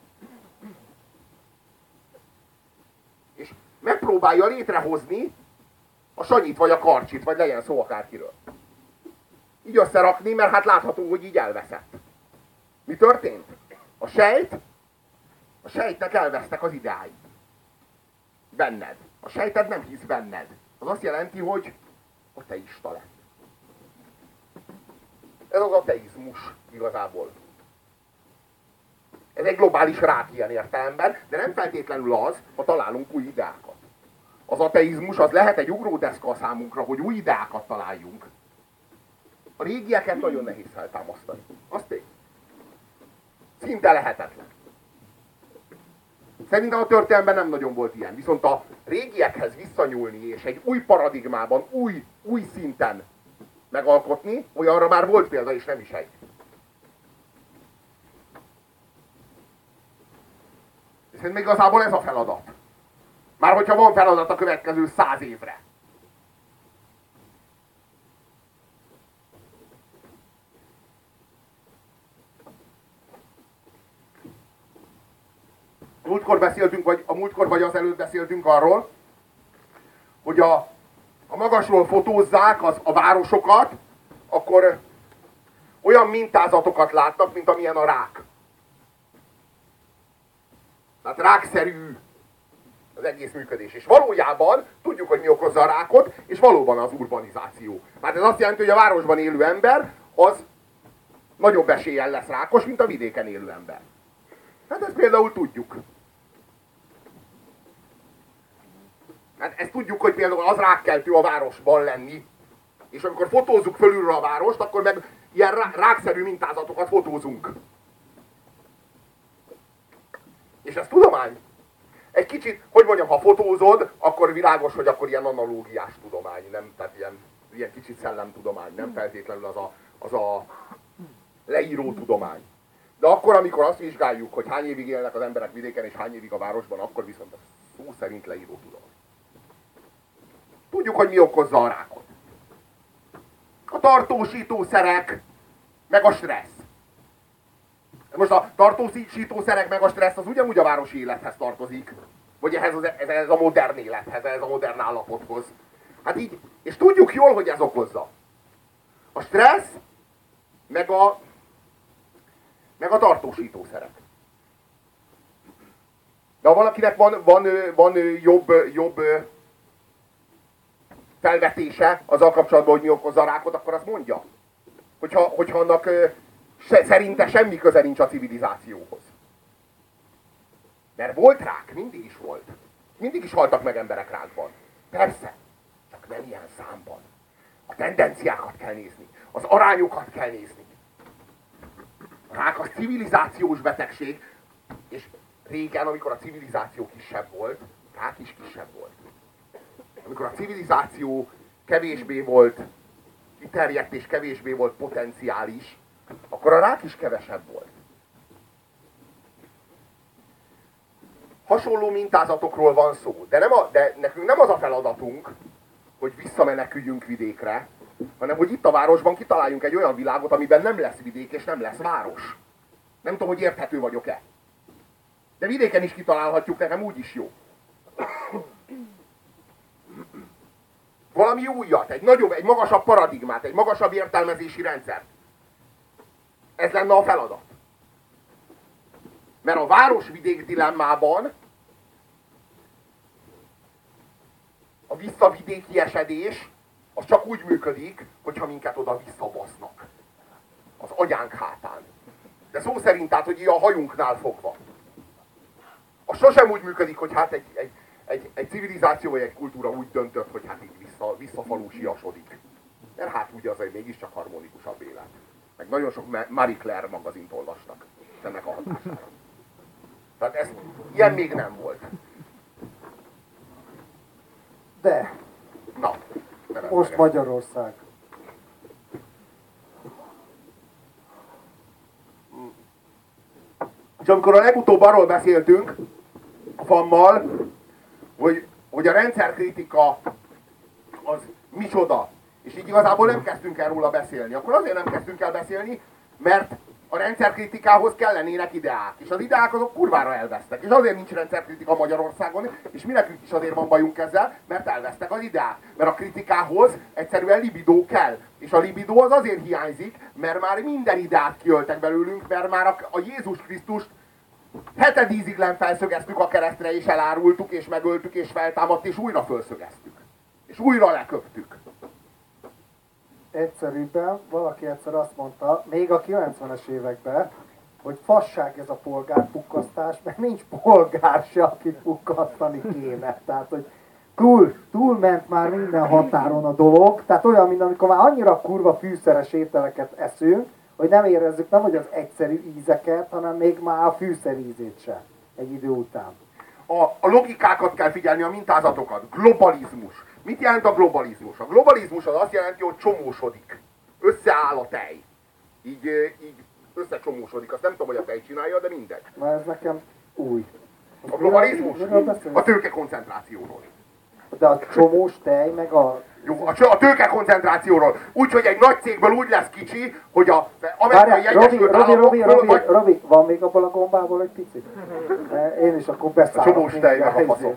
És megpróbálja létrehozni a Sanyit, vagy a Karcsit, vagy legyen szó akárkiről. Így összerakni, mert hát látható, hogy így elveszett. Mi történt? A sejtnek elvesztek az ideái. Benned. A sejted nem hisz benned. Az azt jelenti, hogy ateista lett. Ez az ateizmus igazából. Ez egy globális rák ilyen értelemben, de nem feltétlenül az, ha találunk új ideákat. Az ateizmus az lehet egy ugródeszka a számunkra, hogy új ideákat találjunk. A régieket nagyon nehéz feltámasztani. Azt tény. Szinte lehetetlen. Szerintem a történelemben nem nagyon volt ilyen. Viszont a régiekhez visszanyúlni és egy új paradigmában, új szinten megalkotni, olyanra már volt példa, és nem is egy. Szerintem igazából ez a feladat. Már hogyha van feladat a következő 100 évre. Múltkor vagy az előtt beszéltünk arról, hogy a magasról fotózzák a városokat, akkor olyan mintázatokat látnak, mint amilyen a rák. Tehát rákszerű az egész működés. És valójában tudjuk, hogy mi okozza a rákot, és valóban az urbanizáció. Hát ez azt jelenti, hogy a városban élő ember az nagyobb eséllyel lesz rákos, mint a vidéken élő ember. Hát ezt például tudjuk. Hát ezt tudjuk, hogy például az rákkeltő a városban lenni. És amikor fotózzuk fölülről a várost, akkor meg ilyen rákszerű mintázatokat fotózunk. És ez tudomány. Egy kicsit, hogy mondjam, ha fotózod, akkor világos, hogy akkor ilyen analógiás tudomány, nem? Tehát ilyen kicsit szellemtudomány, nem feltétlenül az a leíró tudomány. De akkor, amikor azt vizsgáljuk, hogy hány évig élnek az emberek vidéken és hány évig a városban, akkor viszont ez szó szerint leíró tudomány. Tudjuk, hogy mi okozza a rákot. A tartósítószerek, meg a stressz. Most a tartósítószerek meg a stressz az ugyanúgy a városi élethez tartozik. Vagy ehhez a modern élethez, ehhez a modern állapothoz. Hát így, és tudjuk jól, hogy ez okozza. A stressz, meg a tartósítószerek. De ha valakinek van jobb felvetése azzal kapcsolatban, hogy mi okozza a rákot, akkor azt mondja. Hogyha annak szerinte semmi köze nincs a civilizációhoz. Mert volt rák, mindig is volt. Mindig is haltak meg emberek rákban. Persze, csak nem ilyen számban. A tendenciákat kell nézni, az arányokat kell nézni. A rák az civilizációs betegség, és régen, amikor a civilizáció kisebb volt, rák is kisebb volt. Amikor a civilizáció kevésbé volt kiterjedt és kevésbé volt potenciális, akkor a rák is kevesebb volt. Hasonló mintázatokról van szó, de nekünk nem az a feladatunk, hogy visszameneküljünk vidékre, hanem hogy itt a városban kitaláljunk egy olyan világot, amiben nem lesz vidék és nem lesz város. Nem tudom, hogy érthető vagyok-e. De vidéken is kitalálhatjuk, nekem úgy is jó. Valami újat, egy magasabb paradigmát, egy magasabb értelmezési rendszert. Ez lenne a feladat. Mert a város-vidék dilemmában a visszavidéki esedés az csak úgy működik, hogyha minket oda visszabasznak. Az agyánk hátán. De szó szerint, tehát, hogy a hajunknál fogva. Az sosem úgy működik, hogy hát egy civilizáció vagy egy kultúra úgy döntött, hogy hát így visszafalúsiasodik. Mert hát ugye az egy mégiscsak harmonikusabb élet. Meg nagyon sok Marie Claire magazint olvasnak ennek a hatására. Tehát ilyen még nem volt. De, Na, most Magyarország. És amikor a legutóbb arról beszéltünk a Fammal, hogy a rendszerkritika az micsoda, és így igazából nem kezdtünk el róla beszélni. Akkor azért nem kezdtünk el beszélni, mert a rendszerkritikához kellenének ideák. És az ideák azok kurvára elvesztek. És azért nincs rendszerkritika Magyarországon, és mi nekünk is azért van bajunk ezzel, mert elvesztek az ideák. Mert a kritikához egyszerűen libidó kell. És a libidó az azért hiányzik, mert már minden ideát kiöltek belőlünk, mert már a Jézus Krisztust hetedízig felszögeztük a keresztre, és elárultuk, és megöltük, és feltámadt, és újra fölszögeztük. És újra leköptük. Egyszerűbben valaki egyszer azt mondta, még a 90-es években, hogy fasság ez a polgárpukkasztás, mert nincs polgár se, akit pukkasztani kéne. Tehát, hogy túlment már minden határon a dolog. Tehát olyan, mint amikor már annyira kurva fűszeres ételeket eszünk, hogy nem érezzük nem, hogy az egyszerű ízeket, hanem még már a fűszerízét se egy idő után. A logikákat kell figyelni, a mintázatokat. Globalizmus. Mit jelent a globalizmus? A globalizmus az azt jelenti, hogy csomósodik. Összeáll a tej. Így összecsomósodik. Azt nem tudom, hogy a tej csinálja, de mindegy. Na ez nekem új. A globalizmus? A tőke koncentrációról. De a csomós tej, meg a... Jó, a tőke koncentrációról. Úgyhogy egy nagy cégből úgy lesz kicsi, hogy az amerikai Egyesült Államok... Robi, van még abból a gombából egy picit? Én is akkor beszállok. A csomós tej, meg a faszom.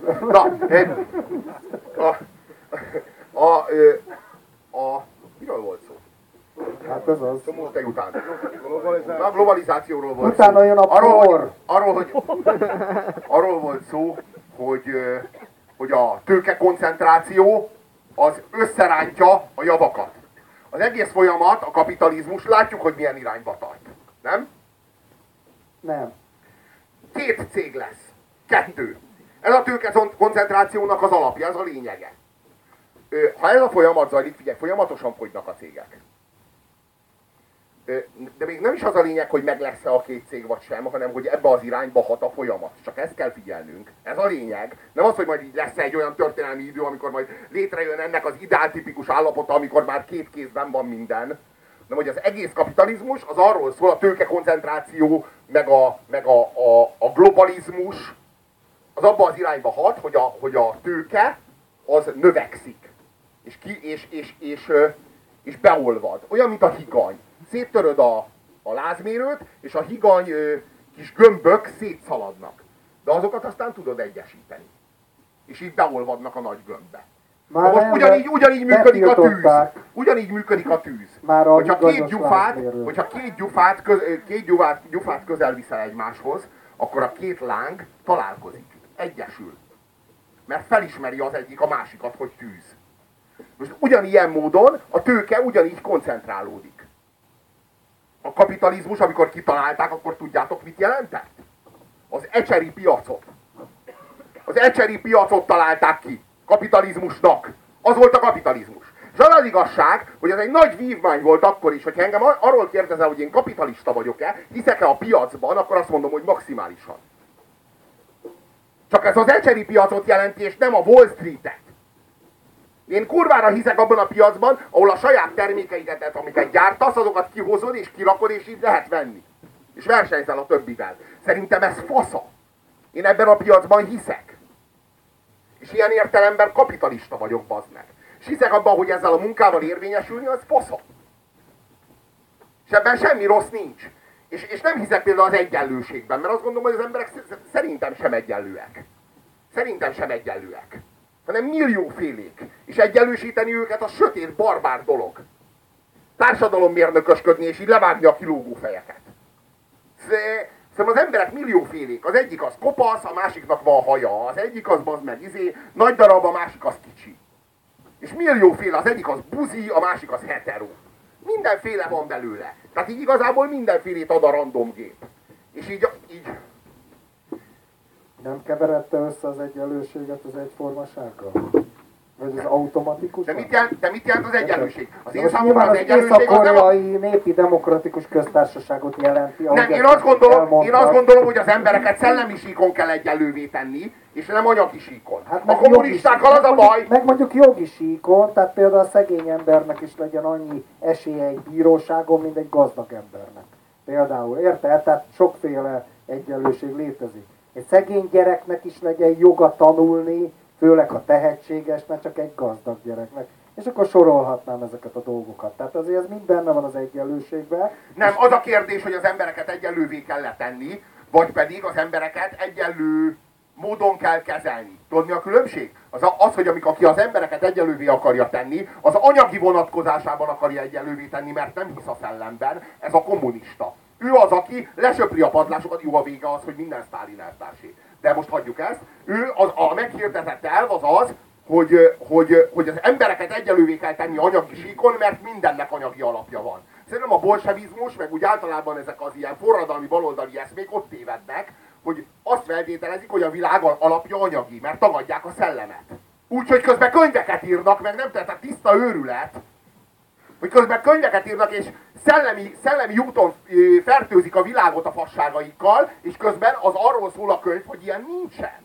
Na, miről volt szó? Hát ez az. Csomós tej után. A globalizációról volt Utána szó. jön a por. Arról volt szó, hogy a tőkekoncentráció az összerántja a javakat. Az egész folyamat, a kapitalizmus, látjuk, hogy milyen irányba tart. Nem? Nem. 2 cég lesz. 2. Ez a tőkekoncentrációnak az alapja, ez a lényege. Ha ez a folyamat zajlik, figyelj, folyamatosan fogynak a cégek. De még nem is az a lényeg, hogy meg lesz-e a 2 cég vagy sem, hanem hogy ebbe az irányba hat a folyamat. Csak ezt kell figyelnünk. Ez a lényeg. Nem az, hogy majd így lesz egy olyan történelmi idő, amikor majd létrejön ennek az ideáltipikus állapota, amikor már 2 kézben van minden. De hogy az egész kapitalizmus az arról szól, a tőkekoncentráció, meg a globalizmus, az abba az irányba hat, hogy a tőke az növekszik. És beolvad. Olyan, mint a higany. Széttöröd a lázmérőt, és a higany kis gömbök szétszaladnak. De azokat aztán tudod egyesíteni. És így beolvadnak a nagy gömbbe. Most ugyanígy működik a tűz. Ugyanígy működik a tűz. Hogyha két gyufát közel viszel egymáshoz, akkor a 2 láng találkozik. Egyesül. Mert felismeri az egyik a másikat, hogy tűz. Most ugyanilyen módon a tőke ugyanígy koncentrálódik. A kapitalizmus, amikor kitalálták, akkor tudjátok, mit jelentett? Az ecseri piacot. Az ecseri piacot találták ki. Kapitalizmusnak. Az volt a kapitalizmus. És az az igazság, hogy ez egy nagy vívmány volt akkor is, hogyha engem arról kérdezel, hogy én kapitalista vagyok-e, hiszek-e a piacban, akkor azt mondom, hogy maximálisan. Csak ez az ecseri piacot jelenti, és nem a Wall Street-et. Én kurvára hiszek abban a piacban, ahol a saját termékeidet, amiket gyártasz, azokat kihozod és kirakod, és így lehet venni. És versenyzel a többivel. Szerintem ez fasza. Én ebben a piacban hiszek. És ilyen értelemben kapitalista vagyok, bazd meg. És hiszek abban, hogy ezzel a munkával érvényesülni, az fasza. És ebben semmi rossz nincs. És nem hiszek például az egyenlőségben, mert azt gondolom, hogy az emberek szerintem sem egyenlőek. Szerintem sem egyenlőek. Hanem milliófélék. És egyenlősíteni őket a sötét, barbár dolog. Társadalommérnökösködni, és így levágni a kilógó fejeket. Szóval az emberek milliófélék. Az egyik az kopasz, a másiknak van haja. Az egyik az bazd meg nagy darab, a másik az kicsi. És millióféle, az egyik az buzi, a másik az hetero. Mindenféle van belőle. Tehát így igazából mindenfélét ad a random gép. És így nem keveredte össze az egyenlőséget az egyformasággal? Vagy az automatikus? De mit jelent az egyenlőség? Az én most számomra az egyenlőség az nem a... népi demokratikus köztársaságot jelenti. Nem, én azt gondolom, hogy az embereket szellemi síkon kell egyenlővé tenni, és nem anyagi síkon. Hát a kommunistákkal az a baj... Meg mondjuk jogi síkon, tehát például a szegény embernek is legyen annyi esélye egy bíróságon, mint egy gazdag embernek. Például, érted? Tehát sokféle egyenlőség létezik. Egy szegény gyereknek is legyen joga tanulni, főleg ha tehetséges, mert csak egy gazdag gyereknek. És akkor sorolhatnám ezeket a dolgokat. Tehát azért ez mind benne van az egyenlőségben. Nem, az a kérdés, hogy az embereket egyenlővé kell tenni, vagy pedig az embereket egyenlő módon kell kezelni. Tudod, mi a különbség? Az, hogy aki az embereket egyenlővé akarja tenni, az anyagi vonatkozásában akarja egyenlővé tenni, mert nem hisz a szellemben, ez a kommunista. Ő az, aki lesöpri a padlásokat, jó, a vége az, hogy minden Sztálin elvtársé. De most hagyjuk ezt. Ő a meghirdetett elv az, hogy az embereket egyenlővé kell tenni anyagi síkon, mert mindennek anyagi alapja van. Szerintem a bolsevizmus, meg úgy általában ezek az ilyen forradalmi baloldali eszmék ott tévednek, hogy azt feltételezik, hogy a világ alapja anyagi, mert tagadják a szellemet. Úgyhogy közben könyveket írnak, meg nem tehát tiszta őrület, hogy közben könyveket írnak, és szellemi úton fertőzik a világot a fasságaikkal, és közben az arról szól a könyv, hogy ilyen nincsen.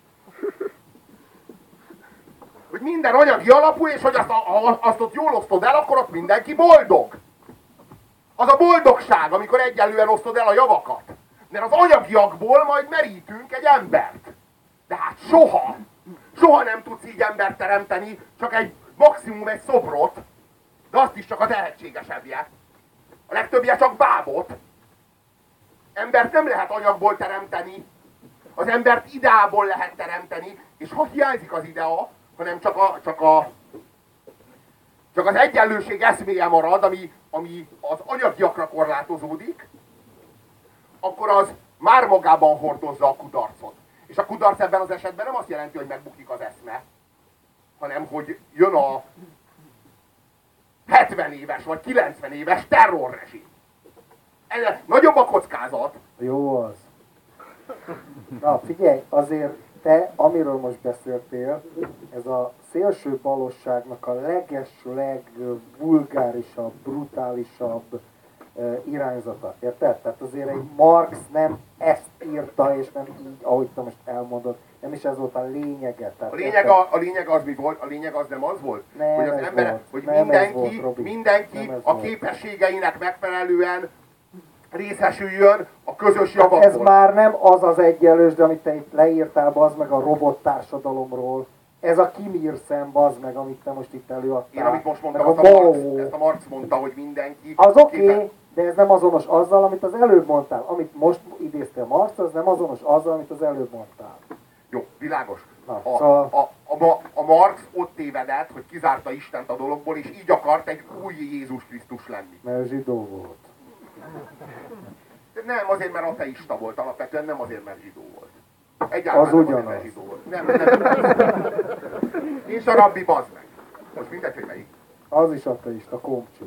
Hogy minden anyagi alapú, és hogy azt ott jól osztod el, akkor ott mindenki boldog. Az a boldogság, amikor egyenlően osztod el a javakat. Mert az anyagiakból majd merítünk egy embert. De hát soha nem tudsz így embert teremteni, csak maximum egy szobrot, de azt is csak a tehetségesebbje. A legtöbbje csak bábot. Embert nem lehet anyagból teremteni. Az embert ideából lehet teremteni, és ha hiányzik az idea, hanem csak az egyenlőség eszméje marad, ami az anyagiakra korlátozódik, akkor az már magában hordozza a kudarcot. És a kudarc ebben az esetben nem azt jelenti, hogy megbukik az eszme, hanem hogy jön a 70 éves vagy 90 éves terrorrezsim. Nagyobb a kockázat. Jó az. Na figyelj, azért te, amiről most beszéltél, ez a szélső balosságnak a legvulgárisabb, brutálisabb irányzata. Érted? Tehát azért egy Marx nem ezt írta, és nem így, ahogy te most elmondod. Nem is ez volt a lényege. Tehát A lényeg az mi volt? A lényeg az nem az volt? Nem hogy az ez ember, volt. hogy Nem ez volt, mindenki, Robi. mindenki Nem ez a volt. képességeinek megfelelően részesüljön a közös Hát javakból. ez már nem az az egyenlős, de amit te itt leírtál, bazd meg a robottársadalomról. Ez a Kim Il-sen, bazd meg, amit te most itt előadtál. Én amit most mondtam, Meg az a Marx, Mao. ezt a Marx mondta, hogy mindenki... Az oké, de ez nem azonos azzal, amit az előbb mondtál. Amit most idéztél Marx, az nem azonos azzal, amit az előbb mondtál. Jó, világos. Na, A, szóval- a Marx ott tévedett, hogy kizárta Istent a dologból, és így akart egy új Jézus Krisztus lenni. Mert zsidó volt. Nem azért, mert ateista volt alapvetően, nem azért, mert zsidó volt. Egyáltalán Az nem ugyanaz. azért, mert zsidó volt. Nem. És a rabbi, bazd meg. Most mindegy, hogy melyik. Az is ateista, komcsi.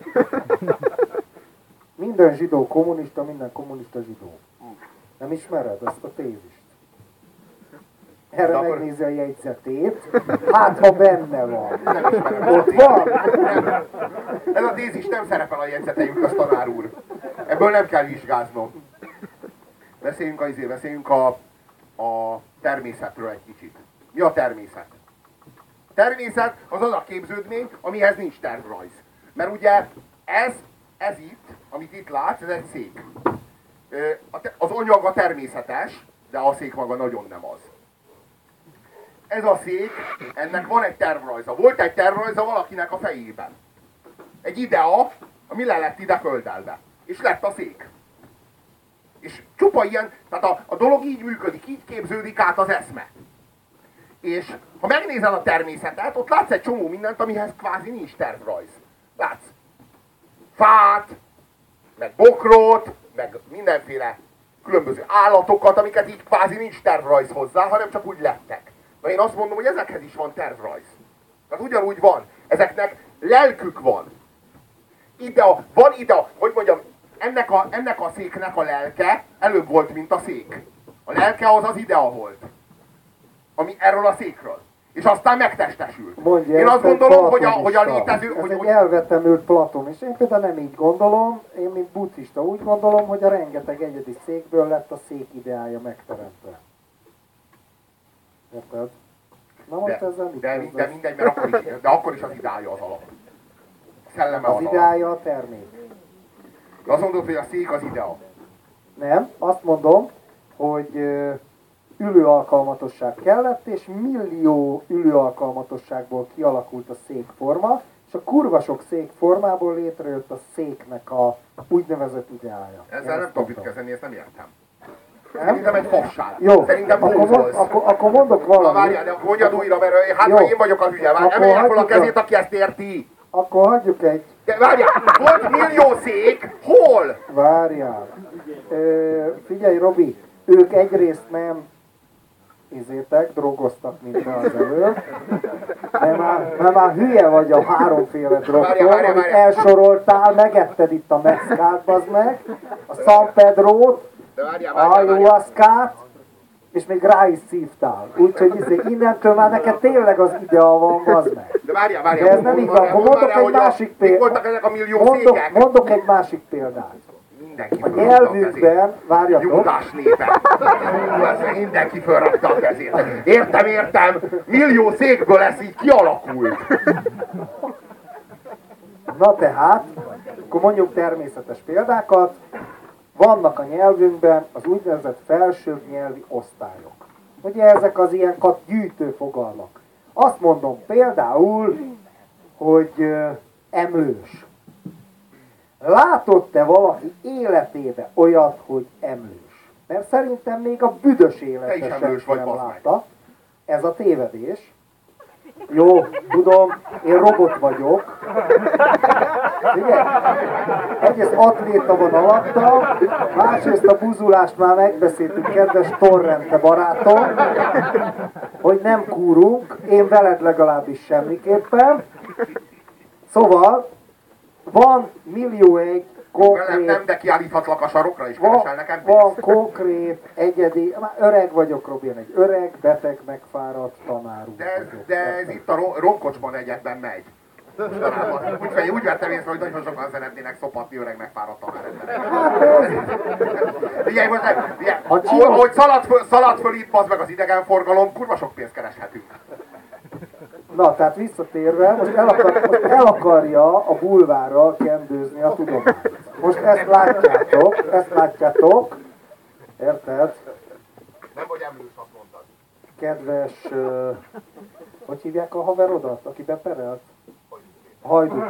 Minden zsidó kommunista, minden kommunista zsidó. Nem ismered ezt a tézist? Erre De akkor- megnézi a jegyzetét, hát ha benne van. Nem ismerem. Ott van! Nem. Ez a tézis nem szerepel a jegyzeteink, közt tanár úr. Ebből nem kell vizsgáznom. Beszéljünk a természetről egy kicsit. Mi a természet? A természet az az a képződmény, amihez nincs tervrajz. Mert ugye ez itt, amit itt látsz, ez egy szék. Az anyaga természetes, de a szék maga nagyon nem az. Ez a szék, ennek van egy tervrajza. Volt egy tervrajza valakinek a fejében. Egy idea, ami le lett ide földelve. És lett a szék. És csupa ilyen, tehát a dolog így működik, így képződik át az eszme. És ha megnézel a természetet, ott látsz egy csomó mindent, amihez kvázi nincs tervrajz. Látsz fát, meg bokrot, meg mindenféle különböző állatokat, amiket így kvázi nincs tervrajz hozzá, hanem csak úgy lettek. Na én azt mondom, hogy ezekhez is van tervrajz. Tehát ugyanúgy van. Ezeknek lelkük van. Van ide, hogy mondjam, ennek a széknek a lelke előbb volt, mint a szék. A lelke az az idea volt. Ami erről a székről. És aztán megtestesült. Mondja, Én ezt azt egy gondolom, hogy a platonista. létező... Ez egy elvetemült Platon, és én például nem így gondolom, én mint buddhista úgy gondolom, hogy a rengeteg egyedi székből lett a szék ideája megteremtve. Érted? Na most ezzel mit de kezdesz? mindegy, mert akkor is az ideája az alap. A szelleme az Az alap. ideája a termék. De azt mondod, hogy a szék az idea. Nem, azt mondom, hogy ülőalkalmatosság kellett, és millió ülőalkalmatosságból kialakult a székforma, és a kurva sok székformából létrejött a széknek a úgynevezett ideája. Ezzel nem tudom mit kezdeni, ezt nem értem. Nem? Szerintem egy fasság. Jó, Szerintem akkor, bózolsz. akkor mondok Na valamit. várjál, de akkor mondjad újra, mert hát Jó. ha én vagyok a hülye. Akkor Emelje fel a hagyjuk kezét, aki ezt érti. Akkor hagyjuk egy... De várjál, volt millió szék, hol? Várjál. Figyelj, Robi, ők egyrészt nem drogoztak, mint te az előbb. Mert már hülye vagy a háromféle drogtól, Várjál. amit elsoroltál, megetted itt a meszkát, bazd meg, a San Pedrót, De várjál, a ayahuascát, és még rá is szívtál. Úgyhogy innentől már neked tényleg az idea van, bazd meg. De várjál. De ez nem így van, akkor mondok egy másik Mik voltak ezek a millió székek? Mondok egy másik példát. Mindenki A fölrakta a kezét. nyelvünkben, várjatok, Júdás népe. Mindenki fölrakta a kezét. Értem. Millió székből ez így kialakult. na tehát, akkor mondjuk természetes példákat, vannak a nyelvünkben az úgynevezett felsőbb nyelvi osztályok. Ugye ezek az ilyen gyűjtő fogalmak. Azt mondom például, hogy emlős. Látott-e valaki életébe olyat, hogy emlős? Mert szerintem még a büdös Te is életben emlős senki vagy, nem bazd meg. látta. Ez a tévedés. Jó, tudom, én robot vagyok. Igen? Egyrészt atléta van alattam, másrészt a buzulást már megbeszéltük, kedves Torrente barátom, hogy nem kúrunk, én veled legalábbis semmiképpen. Szóval van millió egy konkrét... Nem, de kiállíthatlak a sarokra, és keresel nekem pénzt. Van konkrét, egyedi... Már öreg vagyok, Robi, én egy öreg, beteg, megfáradt tanárunk vagyok. De ez itt a romkocsban egyetben megy. Mostanában. Úgy vettem észre, hogy nagyon sokan szeretnének szopatni öreg megfáradt tanáremberek. Figyelj, most ahogy szalad föl itt, bazd meg az idegenforgalom, kurva sok pénzt kereshetünk. Na, tehát visszatérve, most el akarja a bulvárral kendőzni a tudományt. Most ezt látjátok, érted? Nem vagy emlős, azt mondtad. Kedves, hogy hívják a haverodat, aki beperelt? Hajdú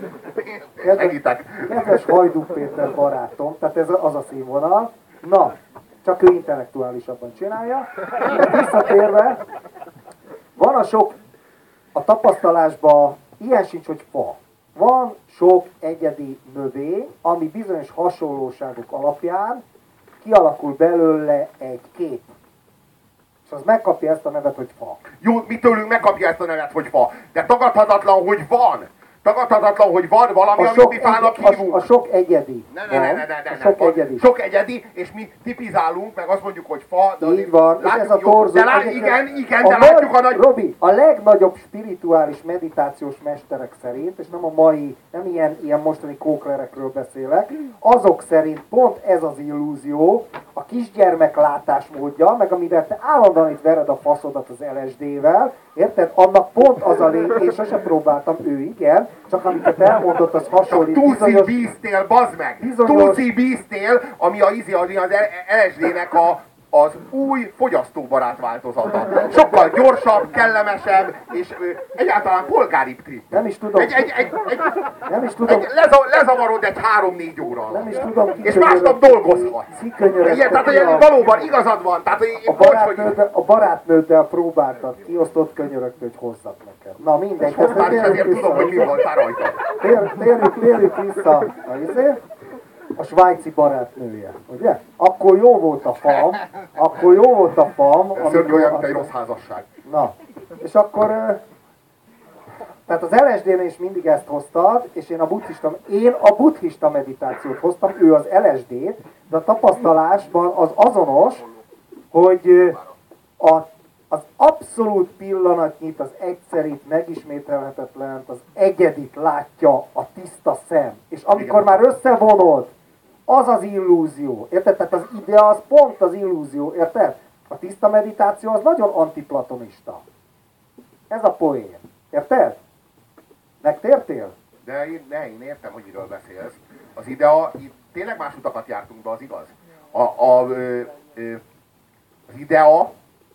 Péter. Kedves Hajdú Péter barátom, tehát ez az a színvonal. Na, csak ő intellektuálisabban csinálja. De visszatérve, van a tapasztalásban ilyen sincs, hogy fa. Van sok egyedi növény, ami bizonyos hasonlóságok alapján kialakul belőle egy kép. És az megkapja ezt a nevet, hogy fa. Jó, mi tőlünk megkapja ezt a nevet, hogy fa. De tagadhatatlan, hogy van. Tagadhatatlan, hogy van valami, amit mi fának hívunk. A sok egyedi. Sok egyedi, és mi tipizálunk, meg azt mondjuk, hogy fa. De így van, és ez a torzó. Igen, de látjuk a nagy... Robi, a legnagyobb spirituális meditációs mesterek szerint, és nem a mai, nem ilyen mostani kóklerekről beszélek, azok szerint pont ez az illúzió, a kisgyermek látásmódja, meg amivel te állandóan itt vered a faszodat az LSD-vel, érted? Annak pont az a lényeg, én sosem próbáltam, ő igen, csak amiket elmondott, az hasonlít. Tusi Beastél, bazd meg! Tusi Beastél, ami az LSD-nek az új fogyasztóbarát változata. Sokkal gyorsabb, kellemesebb, és egyáltalán polgári trip. Nem is tudom. Lezavarod egy 3-4 óra. Nem is tudom. És másnap dolgozhatsz. Igen, tehát valóban igazad van. Tehát, a barátnőddel próbáltad kiosztott könyörögtől, hogy hozzak neked. Na mindegy. Hoztál, és ezért tudom, hogy mi voltál rajta. Térjük vissza a svájci barátnője, ugye? Akkor jó volt a fam. Szörnyű olyan, mint egy rossz házasság. Na, és akkor... Tehát az LSD-nél is mindig ezt hoztad, és én a buddhista meditációt hoztam, ő az LSD-t, de a tapasztalásban az azonos, hogy az abszolút pillanatnyit, az egyszerit, megismételhetetlent, az egyedit látja a tiszta szem. És amikor már összevonod, az az illúzió, érted? Tehát az idea az pont az illúzió, érted? A tiszta meditáció az nagyon antiplatonista. Ez a poén, érted? Megtértél? De én értem, hogy miről beszélsz. Az idea, tényleg más utakat jártunk be, az igaz? Az idea,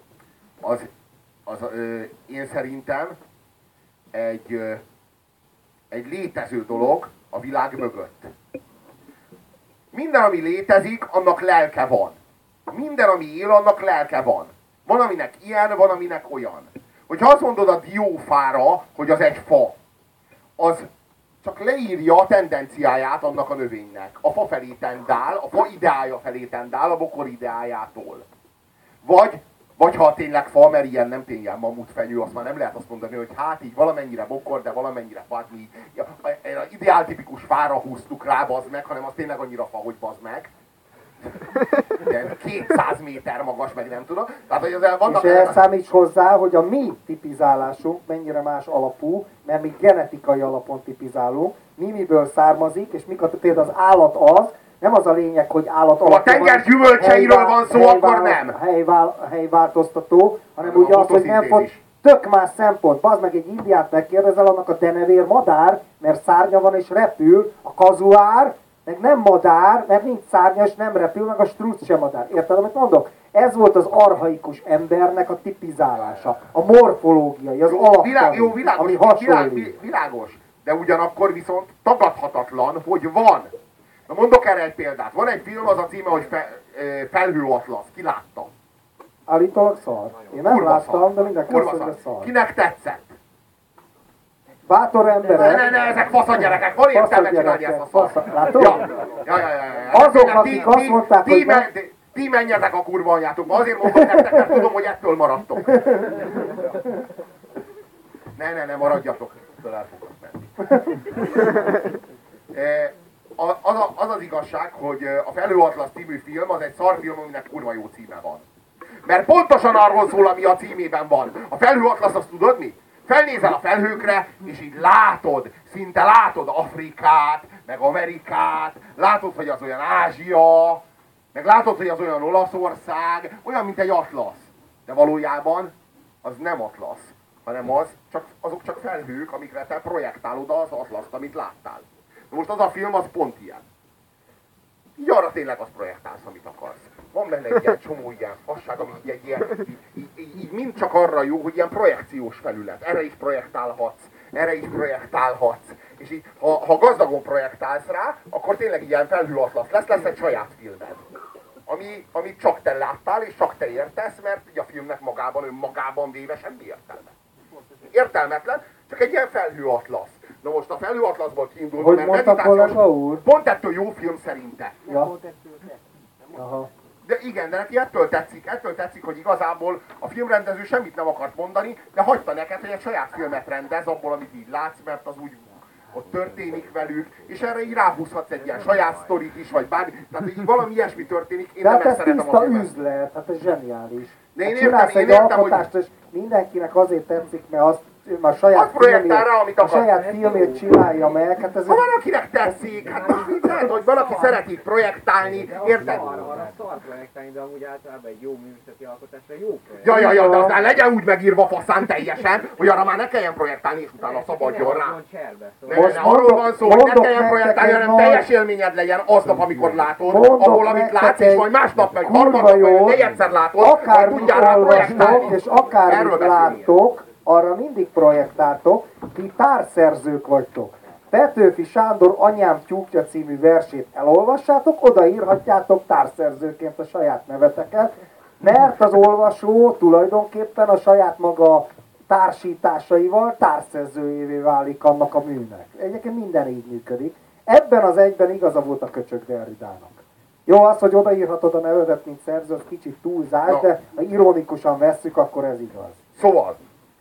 én szerintem egy létező dolog a világ mögött. Minden, ami létezik, annak lelke van. Minden, ami él, annak lelke van. Van, aminek ilyen, van, aminek olyan. Hogyha azt mondod a diófára, hogy az egy fa, az csak leírja a tendenciáját annak a növénynek. A fa felé tendál, a fa ideája felé tendál, a bokor ideájától. Vagy ha tényleg fa, mert ilyen nem tényleg mamutfenyő, azt már nem lehet azt mondani, hogy hát így valamennyire bokor, de valamennyire fa, mi ideáltipikus fára húztuk rá, bazd meg, hanem az tényleg annyira fa, hogy bazd meg. De 200 méter magas, meg nem tudom. Tehát, hogy az vannak és elszámíts hozzá, hogy a mi tipizálásunk mennyire más alapú, mert mi genetikai alapon tipizálunk, miből származik, és például az állat az, nem az a lényeg, hogy állat alapon... Ha a tenger gyümölcseiről van szó, akkor nem. Helyváltoztató, hanem ugye az, hogy nem fog... Tök más szempont. Bazd meg, egy indiát megkérdezel, annak a denevér madár, mert szárnya van és repül, a kazuár, meg nem madár, mert nincs szárnya és nem repül, meg a struc sem madár. Érted, amit mondok? Ez volt az archaikus embernek a tipizálása, a morfológiai, az alaptani, ami hasonlít. Világos, de ugyanakkor viszont tagadhatatlan, hogy van. Na mondok erre egy példát. Van egy film, az a címe, hogy Felhőatlasz. Ki látta? Állítólag szar. Én nem láttam, de mindenki azt mondja, szar. Kinek tetszett? Bátor emberek. Ne, ezek fasz gyerekek, van értelme csinálni ezt a szart. Látod? Ja. Azok, akik azt mondták, hogy ti menjetek a kurva anyátokba, azért mondom nektek, mert tudom, hogy ettől maradtok. Ne, maradjatok, ettől el fogok menni. Az az igazság, hogy a Felhőatlasz című film az egy szarfilm, aminek kurva jó címe van. Mert pontosan arról szól, ami a címében van. A Felhőatlasz, azt tudod mi? Felnézel a felhőkre, és így szinte látod Afrikát, meg Amerikát, látod, hogy az olyan Ázsia, meg látod, hogy az olyan Olaszország, olyan, mint egy atlasz. De valójában az nem atlasz, hanem azok csak felhők, amikre te projektálod az atlaszt, amit láttál. Na most az a film, az pont ilyen. Így arra tényleg azt projektálsz, amit akarsz. Van benne egy ilyen csomó ilyen fasság, ami így mind csak arra jó, hogy ilyen projekciós felület. Erre is projektálhatsz. És így, ha gazdagon projektálsz rá, akkor tényleg ilyen felhőatlasz lesz egy saját filmed. Amit csak te láttál, és csak te értesz, mert ugye a filmnek önmagában véve semmi értelme. Értelmetlen, csak egy ilyen felhőatlasz. Na most a Felhőatlaszból kiindulva, hogy meditációs, pont ettől jó film szerinte. Ja. Aha. De igen, de neki ettől tetszik, hogy igazából a filmrendező semmit nem akart mondani, de hagyta neked, hogy egy saját filmet rendez abból, amit így látsz, mert az úgy ott történik velük, és erre így ráhúzhatsz egy ilyen saját sztorit is, vagy bármi. Tehát így valami ilyesmi történik, én nem ezt szeretem a filmet. Üzlet, hát ez zseniális. De én csinálsz egy alkotást, és mindenkinek azért tetszik, mert azt a saját filmét csinálja meg. Hát ez ha valakinek tetszik, hát lehet, hogy valaki szereti projektálni, érted? Arra szar projektálni, de amúgy általában egy jó művészeti alkotásra jó projekt. Ja, de aztán legyen úgy megírva faszán teljesen, hogy arra már ne kelljen projektálni, és utána szabadjon rá. Most arról van szó, hogy ne kelljen projektálni, hanem teljes élményed legyen aznap, amikor látod, abból, amit látsz, és majd másnap, meg harmadnap, meg negyedszer látod, hogy tudjál rá projektálni. És akármit láttok, arra mindig projektáltok, ti társszerzők vagytok. Petőfi Sándor Anyám tyúkja című versét elolvassátok, odaírhatjátok társszerzőként a saját neveteket, mert az olvasó tulajdonképpen a saját maga társításaival társszerzőjévé válik annak a műnek. Egyébként minden így működik. Ebben az egyben igaza volt a Köcsög Derridának. Jó, az, hogy odaírhatod a nevedet, mint szerző, az kicsit túlzás, de ha ironikusan vesszük, akkor ez igaz. Szóval,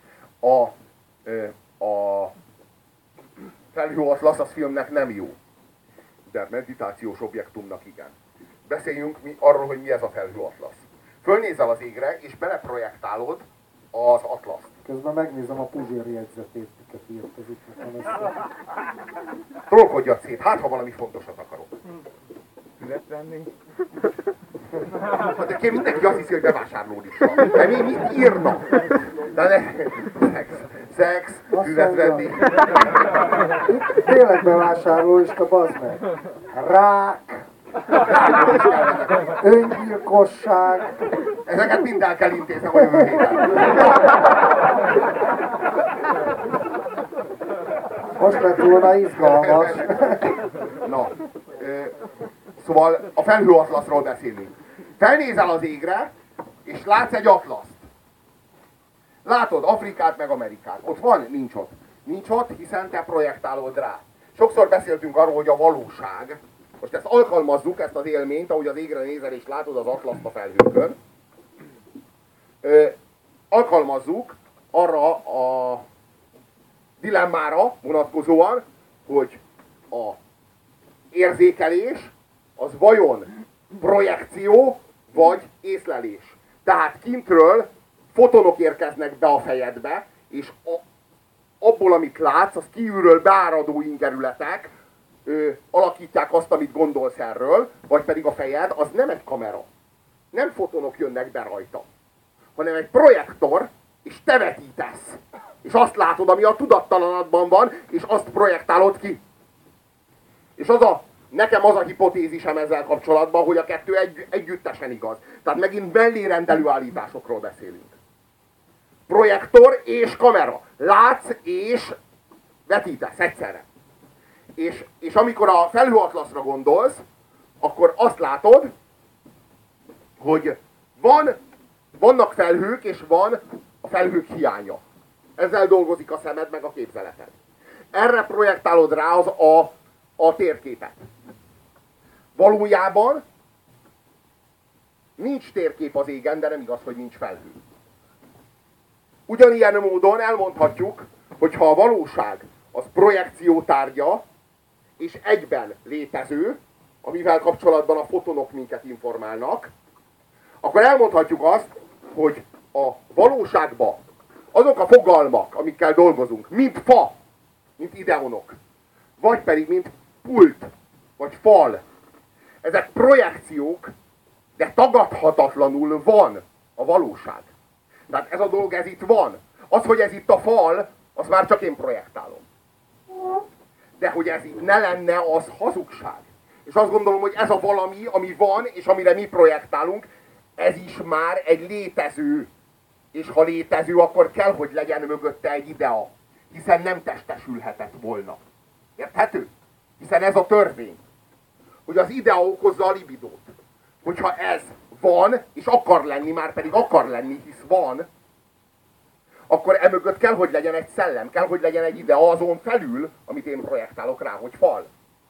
a Felhőatlasz az filmnek nem jó, de meditációs objektumnak igen. Beszéljünk arról, hogy mi ez a Felhőatlasz. Fölnézel az égre, és beleprojektálod az atlaszt. Közben megnézem a Puzsér jegyzetét, miket írt az itt. Trollkodjad szét, hát ha valami fontosat akarok. Füvet venni. Hát de mindenki azt hiszi, hogy bevásárlódik. De mit írnak? De szex, füvet venni. Itt tényleg bevásárlóista, bazd meg. Rák. Öngyilkosság. Ezeket mind el kell intéznem a jövő héten. Most lett volna izgalmas. Na, szóval a Felhőatlaszról beszélünk. Felnézel az égre, és látsz egy atlaszt. Látod Afrikát meg Amerikát. Ott van? Nincs ott. Nincs ott, hiszen te projektálod rá. Sokszor beszéltünk arról, hogy a valóság, most ezt alkalmazzuk, ezt az élményt, ahogy az égre nézel és látod az atlaszt a felhőkön. Alkalmazzuk arra a dilemmára vonatkozóan, hogy a érzékelés az vajon projekció vagy észlelés. Tehát kintről fotonok érkeznek be a fejedbe, és abból, amit látsz, az kívülről beáradó ingerületek alakítják azt, amit gondolsz erről, vagy pedig a fejed, az nem egy kamera. Nem fotonok jönnek be rajta, hanem egy projektor, és te vetítesz. És azt látod, ami a tudattalanodban van, és azt projektálod ki. És nekem az a hipotézisem ezzel kapcsolatban, hogy a kettő együttesen igaz. Tehát megint mellérendelő állításokról beszélünk. Projektor és kamera. Látsz és vetítesz egyszerre. És amikor a Felhőatlaszra gondolsz, akkor azt látod, hogy vannak felhők, és van a felhők hiánya. Ezzel dolgozik a szemed meg a képzeleted. erre projektálod rá a térképet. Valójában nincs térkép az égen, de nem igaz, hogy nincs felhő. Ugyanilyen módon elmondhatjuk, hogy ha a valóság az projekció tárgya, és egyben létező, amivel kapcsolatban a fotonok minket informálnak, akkor elmondhatjuk azt, hogy a valóságban azok a fogalmak, amikkel dolgozunk, mint fa, mint ideonok, vagy pedig mint pult, vagy fal, ezek projekciók, de tagadhatatlanul van a valóság. Tehát ez a dolog, ez itt van. Az, hogy ez itt a fal, az már csak én projektálom. De hogy ez itt ne lenne, az hazugság. És azt gondolom, hogy ez a valami, ami van, és amire mi projektálunk, ez is már egy létező. És ha létező, akkor kell, hogy legyen mögötte egy idea. Hiszen nem testesülhetett volna. Érthető? Hiszen ez a törvény. Hogy az idea okozza a libidót. Hogyha ez van, és akar lenni, már pedig akar lenni, hisz van, akkor emögött kell, hogy legyen egy szellem, kell, hogy legyen egy idea azon felül, amit én projektálok rá, hogy fal.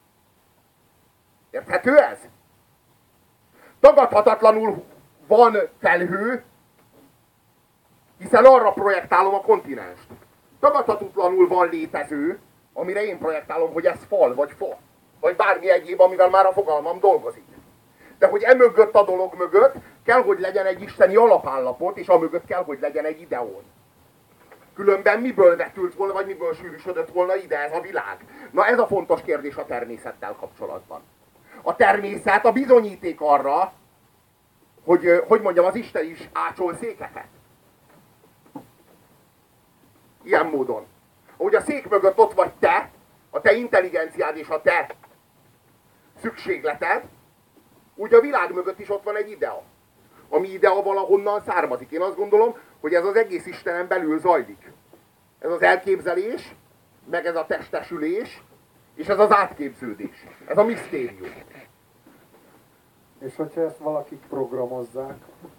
Érthető ez? Tagadhatatlanul van felhő, hiszen arra projektálom a kontinenst. Tagadhatatlanul van létező, amire én projektálom, hogy ez fal, vagy fa, vagy bármi egyéb, amivel már a fogalmam dolgozik. De hogy emögött a dolog mögött kell, hogy legyen egy isteni alapállapot, és amögött kell, hogy legyen egy ideón. Különben miből vetült volna, vagy miből sűrűsödött volna ide ez a világ? Na ez a fontos kérdés a természettel kapcsolatban. A természet a bizonyíték arra, hogy mondjam, az Isten is ácsol székeket. Ilyen módon. Ahogy a szék mögött ott vagy te, a te intelligenciád és a te szükségleted, úgy a világ mögött is ott van egy idea. Ami idea valahonnan származik. Én azt gondolom, hogy ez az egész Istenen belül zajlik. Ez az elképzelés, meg ez a testesülés, és ez az átképződés. Ez a misztérium. És hogyha ezt valakik programozzák,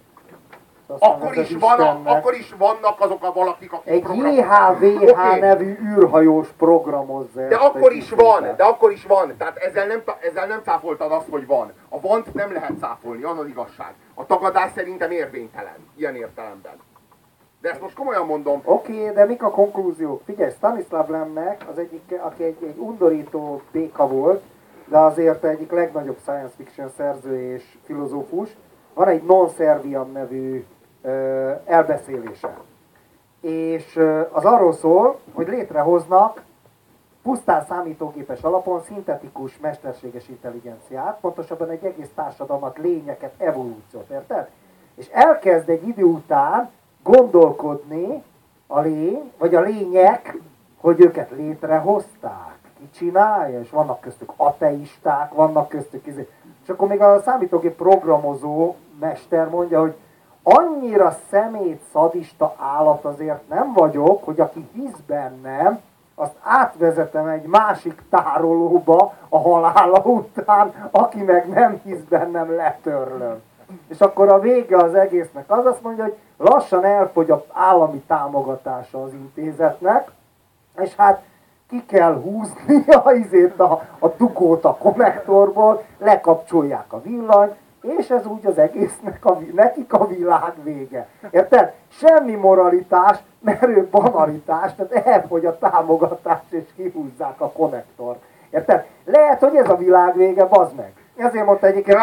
akkor is vannak azok a valakik, akik egy programozzák. JHVH nevű űrhajós programozza. De akkor is van. Tehát ezzel nem cáfoltad azt, hogy van. A vant nem lehet cáfolni, az az igazság. A tagadás szerintem érvénytelen, ilyen értelemben. De ezt most komolyan mondom. Oké, de mik a konklúziók? Figyelj, Stanislav Lemnek, az egyik, aki egy undorító béka volt, de azért egyik legnagyobb science fiction szerző és filozófus, van egy Non Serviam nevű elbeszélése. És az arról szól, hogy létrehoznak pusztán számítógépes alapon szintetikus mesterséges intelligenciát, pontosabban egy egész társadalmat, lényeket, evolúciót, érted? És elkezd egy idő után gondolkodni a lény, vagy a lények, hogy őket létrehozták, ki csinálja, és vannak köztük ateisták, vannak köztük és akkor még a számítógép programozó mester mondja, hogy annyira szemét, szadista állat azért nem vagyok, hogy aki hisz bennem, azt átvezetem egy másik tárolóba a halála után, aki meg nem hisz bennem, letörlöm. És akkor a vége az egésznek az azt mondja, hogy lassan elfogy az állami támogatása az intézetnek, és hát ki kell húzni a dugót a konnektorból, lekapcsolják a villanyt, és ez úgy az egésznek nekik a világ vége. Érted? Semmi moralitás, merő banalitás, tehát elfogy a támogatás, és kihúzzák a konnektort. Érted? Lehet, hogy ez a világ vége, bazd meg. Ezért mondta egyébként,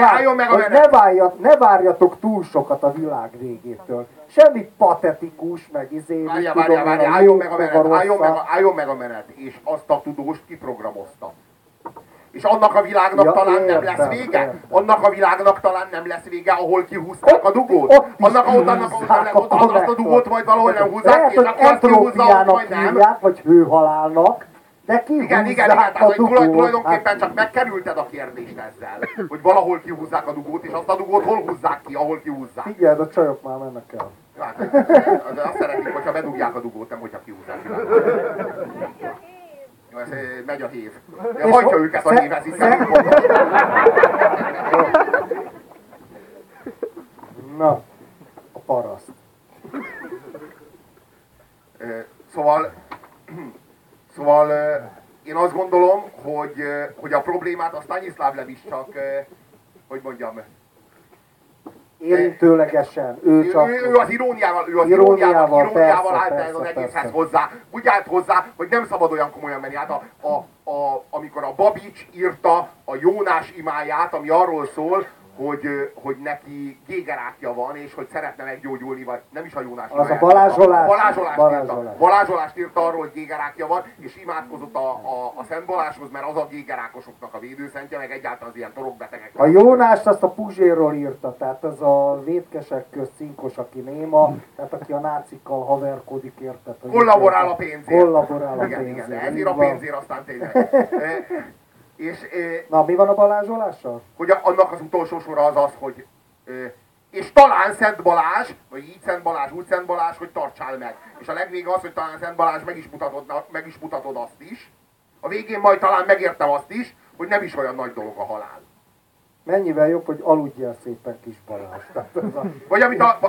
ne várjatok túl sokat a világ végétől. Semmi patetikus, meg álljon meg a menet, és azt a tudóst kiprogramozta. És annak a világnak talán nem lesz vége? Annak a világnak talán nem lesz vége, ahol kihúzták a dugót? Annak azt a dugót majd valahol nem húzzák ki, és akkor azt kihúzza, majd nem. Vagy hőhalálnak. De igen, tehát tulajdonképpen csak megkerülted a kérdést ezzel, hogy valahol kihúzzák a dugót, és azt a dugót hol húzzák ki, ahol kihúzzák. Figyeld, a csajok már mennek el. De azt szeretnék, hogyha bedugják a dugót, nem hogyha kihúzzák. Ez megy a hév. Hagyja őket a hévhez, hiszen Na, a paraszt. Szóval Szóval én azt gondolom, hogy a problémát a Stanislav Lem is csak, hogy mondjam, érintőlegesen. Ő az iróniával állt persze, az egészhez persze. hozzá. Úgy állt hozzá, hogy nem szabad olyan komolyan menni. Hát amikor a Babics írta a Jónás imáját, ami arról szól, hogy neki gégerákja van, és hogy szeretne meggyógyulni, vagy nem is a Jónás Az imáját. a Balázsolás. Balázsolást írta arról, hogy gégerákja van, és imádkozott a Szent Balázshoz, mert az a gégerákosoknak a védőszentje, meg egyáltalán az ilyen torokbetegek. A Jónást azt a Puzsérról írta, tehát az a vétkesek közt cinkos, aki néma, tehát aki a nácikkal haverkodik, érted? Kollaborál a pénzért. Kollaborál a igen, pénzért. igen, ezért a pénzért aztán tényleg. Na, mi van a Balázsolással? Hogy annak az utolsó sora az, hogy és talán Szent Balázs, vagy így Szent Balázs, úgy Szent Balázs, hogy tartsál meg. És a legvége az, hogy talán Szent Balázs meg is mutatod azt is. A végén majd talán megértem azt is, hogy nem is olyan nagy dolog a halál. Mennyivel jobb, hogy aludjál szépen, kis Balázs. Vagy amit a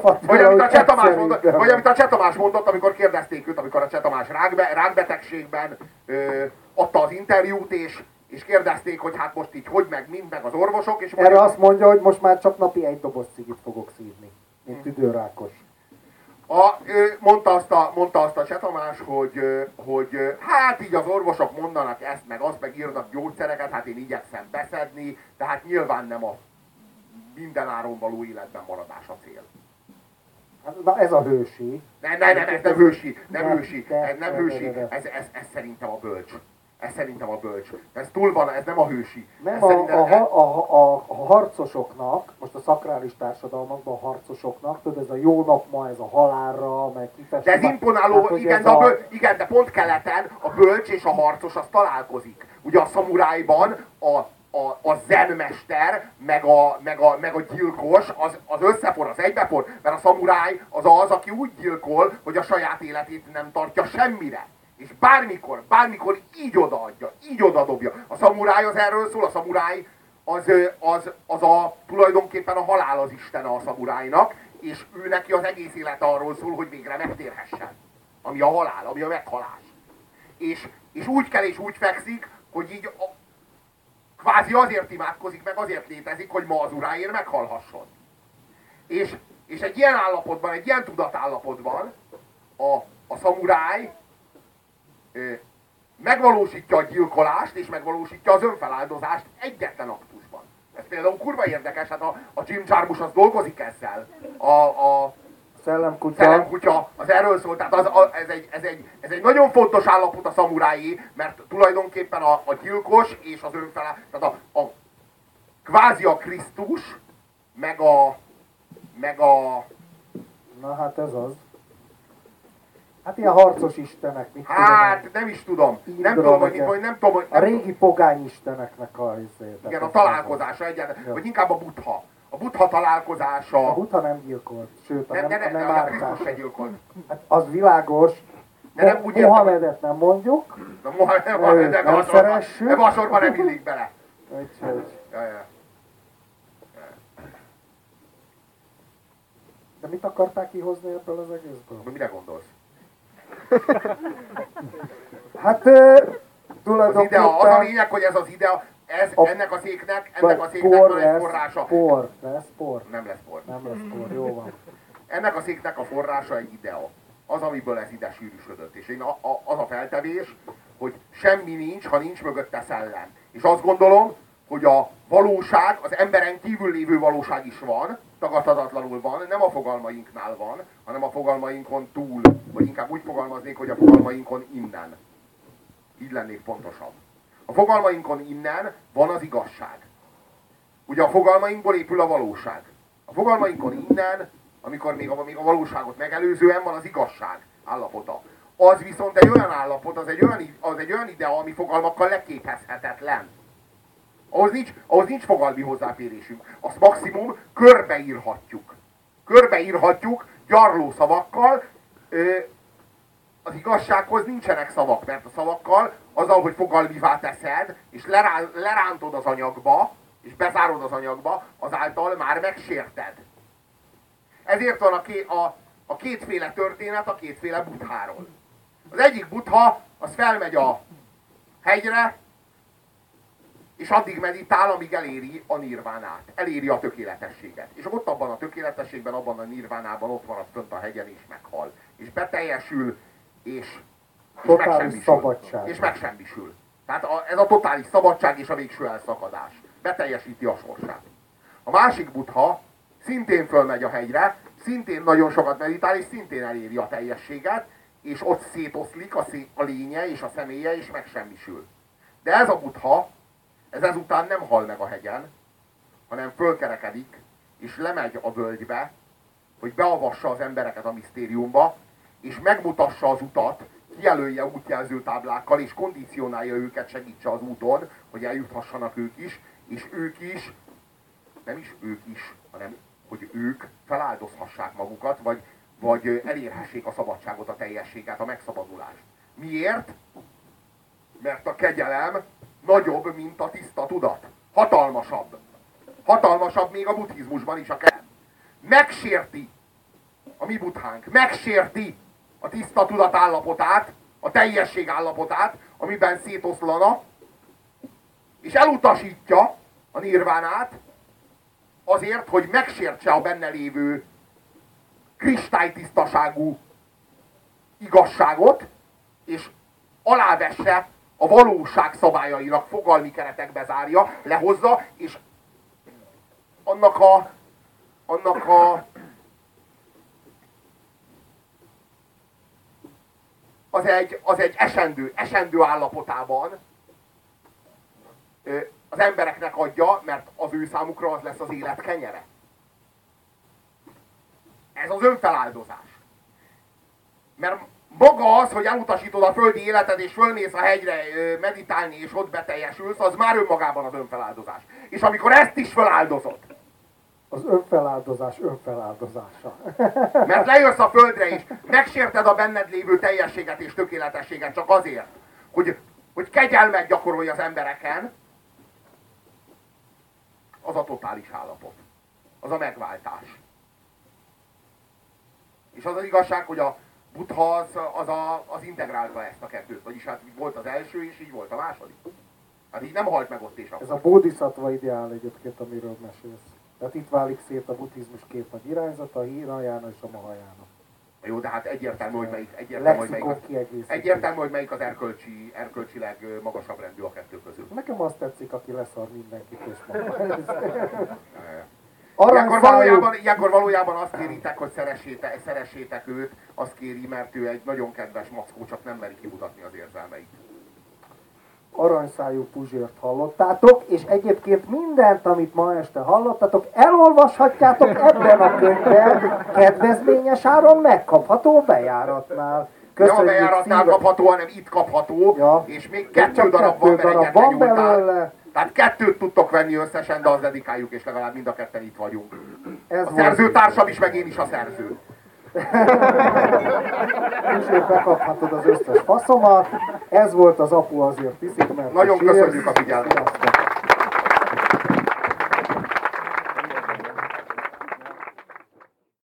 Cseh Tamás mondott, amikor kérdezték őt, amikor a Cseh Tamás rákbetegségben adta az interjút, és kérdezték, hogy hát most így hogy meg mind, meg az orvosok. És erre azt mondja, hogy most már csak napi 1 doboz cigit fogok szívni, mint tüdőrákos. Mondta azt a Cseh Tamás, hogy hát így az orvosok mondanak ezt, meg azt, meg írnak gyógyszereket, hát én igyekszem beszedni, de hát nyilván nem a mindenáron való életben maradás a cél. Na ez a hősi. Nem, ez nem hősi, nem hősi, ez szerintem a bölcs. Ez szerintem a bölcs. Ez túl van, ez nem a hősi. Nem a harcosoknak, most a szakrális társadalmakban a harcosoknak, tudod, ez a jó nap ma, ez a halálra, meg kifestő. De ez imponáló, hát, igen, de pont keleten a bölcs és a harcos az találkozik. Ugye a szamurájban a zenmester, meg a gyilkos, az összefor, az egybefor, mert a szamuráj az, aki úgy gyilkol, hogy a saját életét nem tartja semmire. És bármikor így odaadja, így odadobja. A szamuráj az erről szól, a szamuráj az tulajdonképpen a halál az istene a szamurájnak, és ő neki az egész élet arról szól, hogy végre megtérhessen. Ami a halál, ami a meghalás. És úgy kell és úgy fekszik, hogy így kvázi azért imádkozik, meg azért létezik, hogy ma az uráért meghalhasson. És egy ilyen állapotban, egy ilyen tudatállapotban a szamuráj megvalósítja a gyilkolást, és megvalósítja az önfeláldozást egyetlen aktusban. Ez például kurva érdekes, hát a Jim Jarmusch az dolgozik ezzel. A szellemkutya az erről szól, tehát ez egy nagyon fontos állapot a szamurájé, mert tulajdonképpen a gyilkos és az önfeláldozás, tehát kvázi a Krisztus, meg a... Na hát ez az. Hát ilyen harcos istenek, mit hát nem is tudom. Nem tudom, hogy... A régi pogány isteneknek a részét. Igen, a találkozása egyáltalán, vagy inkább a Buddha. A Buddha találkozása... A Buddha nem gyilkolt, sőt, nem a Krisztus se gyilkolt. Hát az világos. Mohamedet nem mondjuk. Nem szeressük. Ebben a sorban nem illik bele. Úgyhogy. Ja. De mit akarták kihozni ebből az egészből? Mire gondolsz? Hát tulajdonképpen... Az a lényeg, hogy ez az idea, ennek a széknek van egy forrása. Nem lesz por, jó van. Ennek a széknek a forrása egy idea. Az, amiből ez ide sűrűsödött. És az a feltevés, hogy semmi nincs, ha nincs mögötte szellem. És azt gondolom, hogy a valóság, az emberen kívül lévő valóság is van, tagadhatatlanul van, nem a fogalmainknál van, hanem a fogalmainkon túl, vagy inkább úgy fogalmaznék, hogy a fogalmainkon innen. Így lennék pontosabb. A fogalmainkon innen van az igazság. Ugye a fogalmainkból épül a valóság. A fogalmainkon innen, amikor még a valóságot megelőzően van az igazság állapota. Az viszont egy olyan állapot, az egy olyan idea, ami fogalmakkal leképezhetetlen. Ahhoz nincs fogalmi hozzáférésünk. Azt maximum körbeírhatjuk gyarló szavakkal. Az igazsághoz nincsenek szavak, mert a szavakkal azzal, hogy fogalmivá teszed, és lerántod az anyagba, és bezárod az anyagba, azáltal már megsérted. Ezért van a kétféle történet a kétféle Buddháról. Az egyik buddha, az felmegy a hegyre, és addig meditál, amíg eléri a nirvánát, eléri a tökéletességet. És ott abban a tökéletességben, abban a nirvánában ott marad fönt a hegyen, és meghal. És beteljesül, és totális szabadság. És megsemmisül. Tehát ez a totális szabadság és a végső elszakadás. Beteljesíti a sorsát. A másik buddha szintén fölmegy a hegyre, szintén nagyon sokat meditál, és szintén eléri a teljességet, és ott szétoszlik a lénye és a személye, és megsemmisül. De ez a buddha, ez ezután nem hal meg a hegyen, hanem fölkerekedik, és lemegy a völgybe, hogy beavassa az embereket a misztériumba, és megmutassa az utat, kijelölje útjelző táblákkal, és kondicionálja őket, segítse az úton, hogy eljuthassanak ők is, és ők is, nem is ők is, hanem hogy ők feláldozhassák magukat, vagy elérhessék a szabadságot, a teljességet, a megszabadulást. Miért? Mert a kegyelem nagyobb, mint a tiszta tudat. Hatalmasabb. Hatalmasabb még a buddhizmusban is a kegyelem. Megsérti a mi buddhánk, megsérti a tiszta tudat állapotát, a teljesség állapotát, amiben szétoszlana, és elutasítja a nirvánát azért, hogy megsértse a benne lévő kristálytisztaságú igazságot, és alávesse a valóság szabályainak, fogalmi keretekbe zárja, lehozza, és annak az egy esendő állapotában az embereknek adja, mert az ő számukra az lesz az élet kenyere. Ez az önfeláldozás. Mert maga az, hogy elutasítod a földi életed, és fölmész a hegyre meditálni, és ott beteljesülsz, az már önmagában az önfeláldozás. És amikor ezt is feláldozod, az önfeláldozás önfeláldozása. mert lejössz a földre is, megsérted a benned lévő teljességet és tökéletességet csak azért, hogy kegyelmet gyakorolj az embereken, az a totális állapot. Az a megváltás. És az az igazság, hogy a Buddha az integrálta ezt a kettőt. Vagyis hát volt az első, és így volt a második. Hát így nem halt meg ott és akkor. Ez a bodhisattva ideál egyébként, amiről mesélsz. Tehát itt válik szét a buddhizmus két nagy irányzata, a Hínajána és a Mahajána. Jó, de hát egyértelmű, hogy melyik az erkölcsileg magasabb rendű a kettő közül. Nekem azt tetszik, aki leszar mindenkit és Ilyenkor valójában azt kéritek, hogy szeressétek őt, azt kéri, mert ő egy nagyon kedves mackó, csak nem meri kimutatni az érzelmeit. Aranyszájú Puzsért hallottátok, és egyébként mindent, amit ma este hallottatok, elolvashatjátok ebben a könyvben, kedvezményes áron megkapható bejáratnál. Nem a bejáratnál kapható, hanem itt kapható, ja. És még 2 darab van, mert egyet lenyúltál. Tehát 2 tudtok venni összesen, de az dedikáljuk, és legalább mind a ketten itt vagyunk. A szerzőtársam is, meg én is a szerző. Úgyhogy bekaphatod az összes faszomat. Ez volt az Apu azért iszik, mert nagyon köszönjük a figyelmet.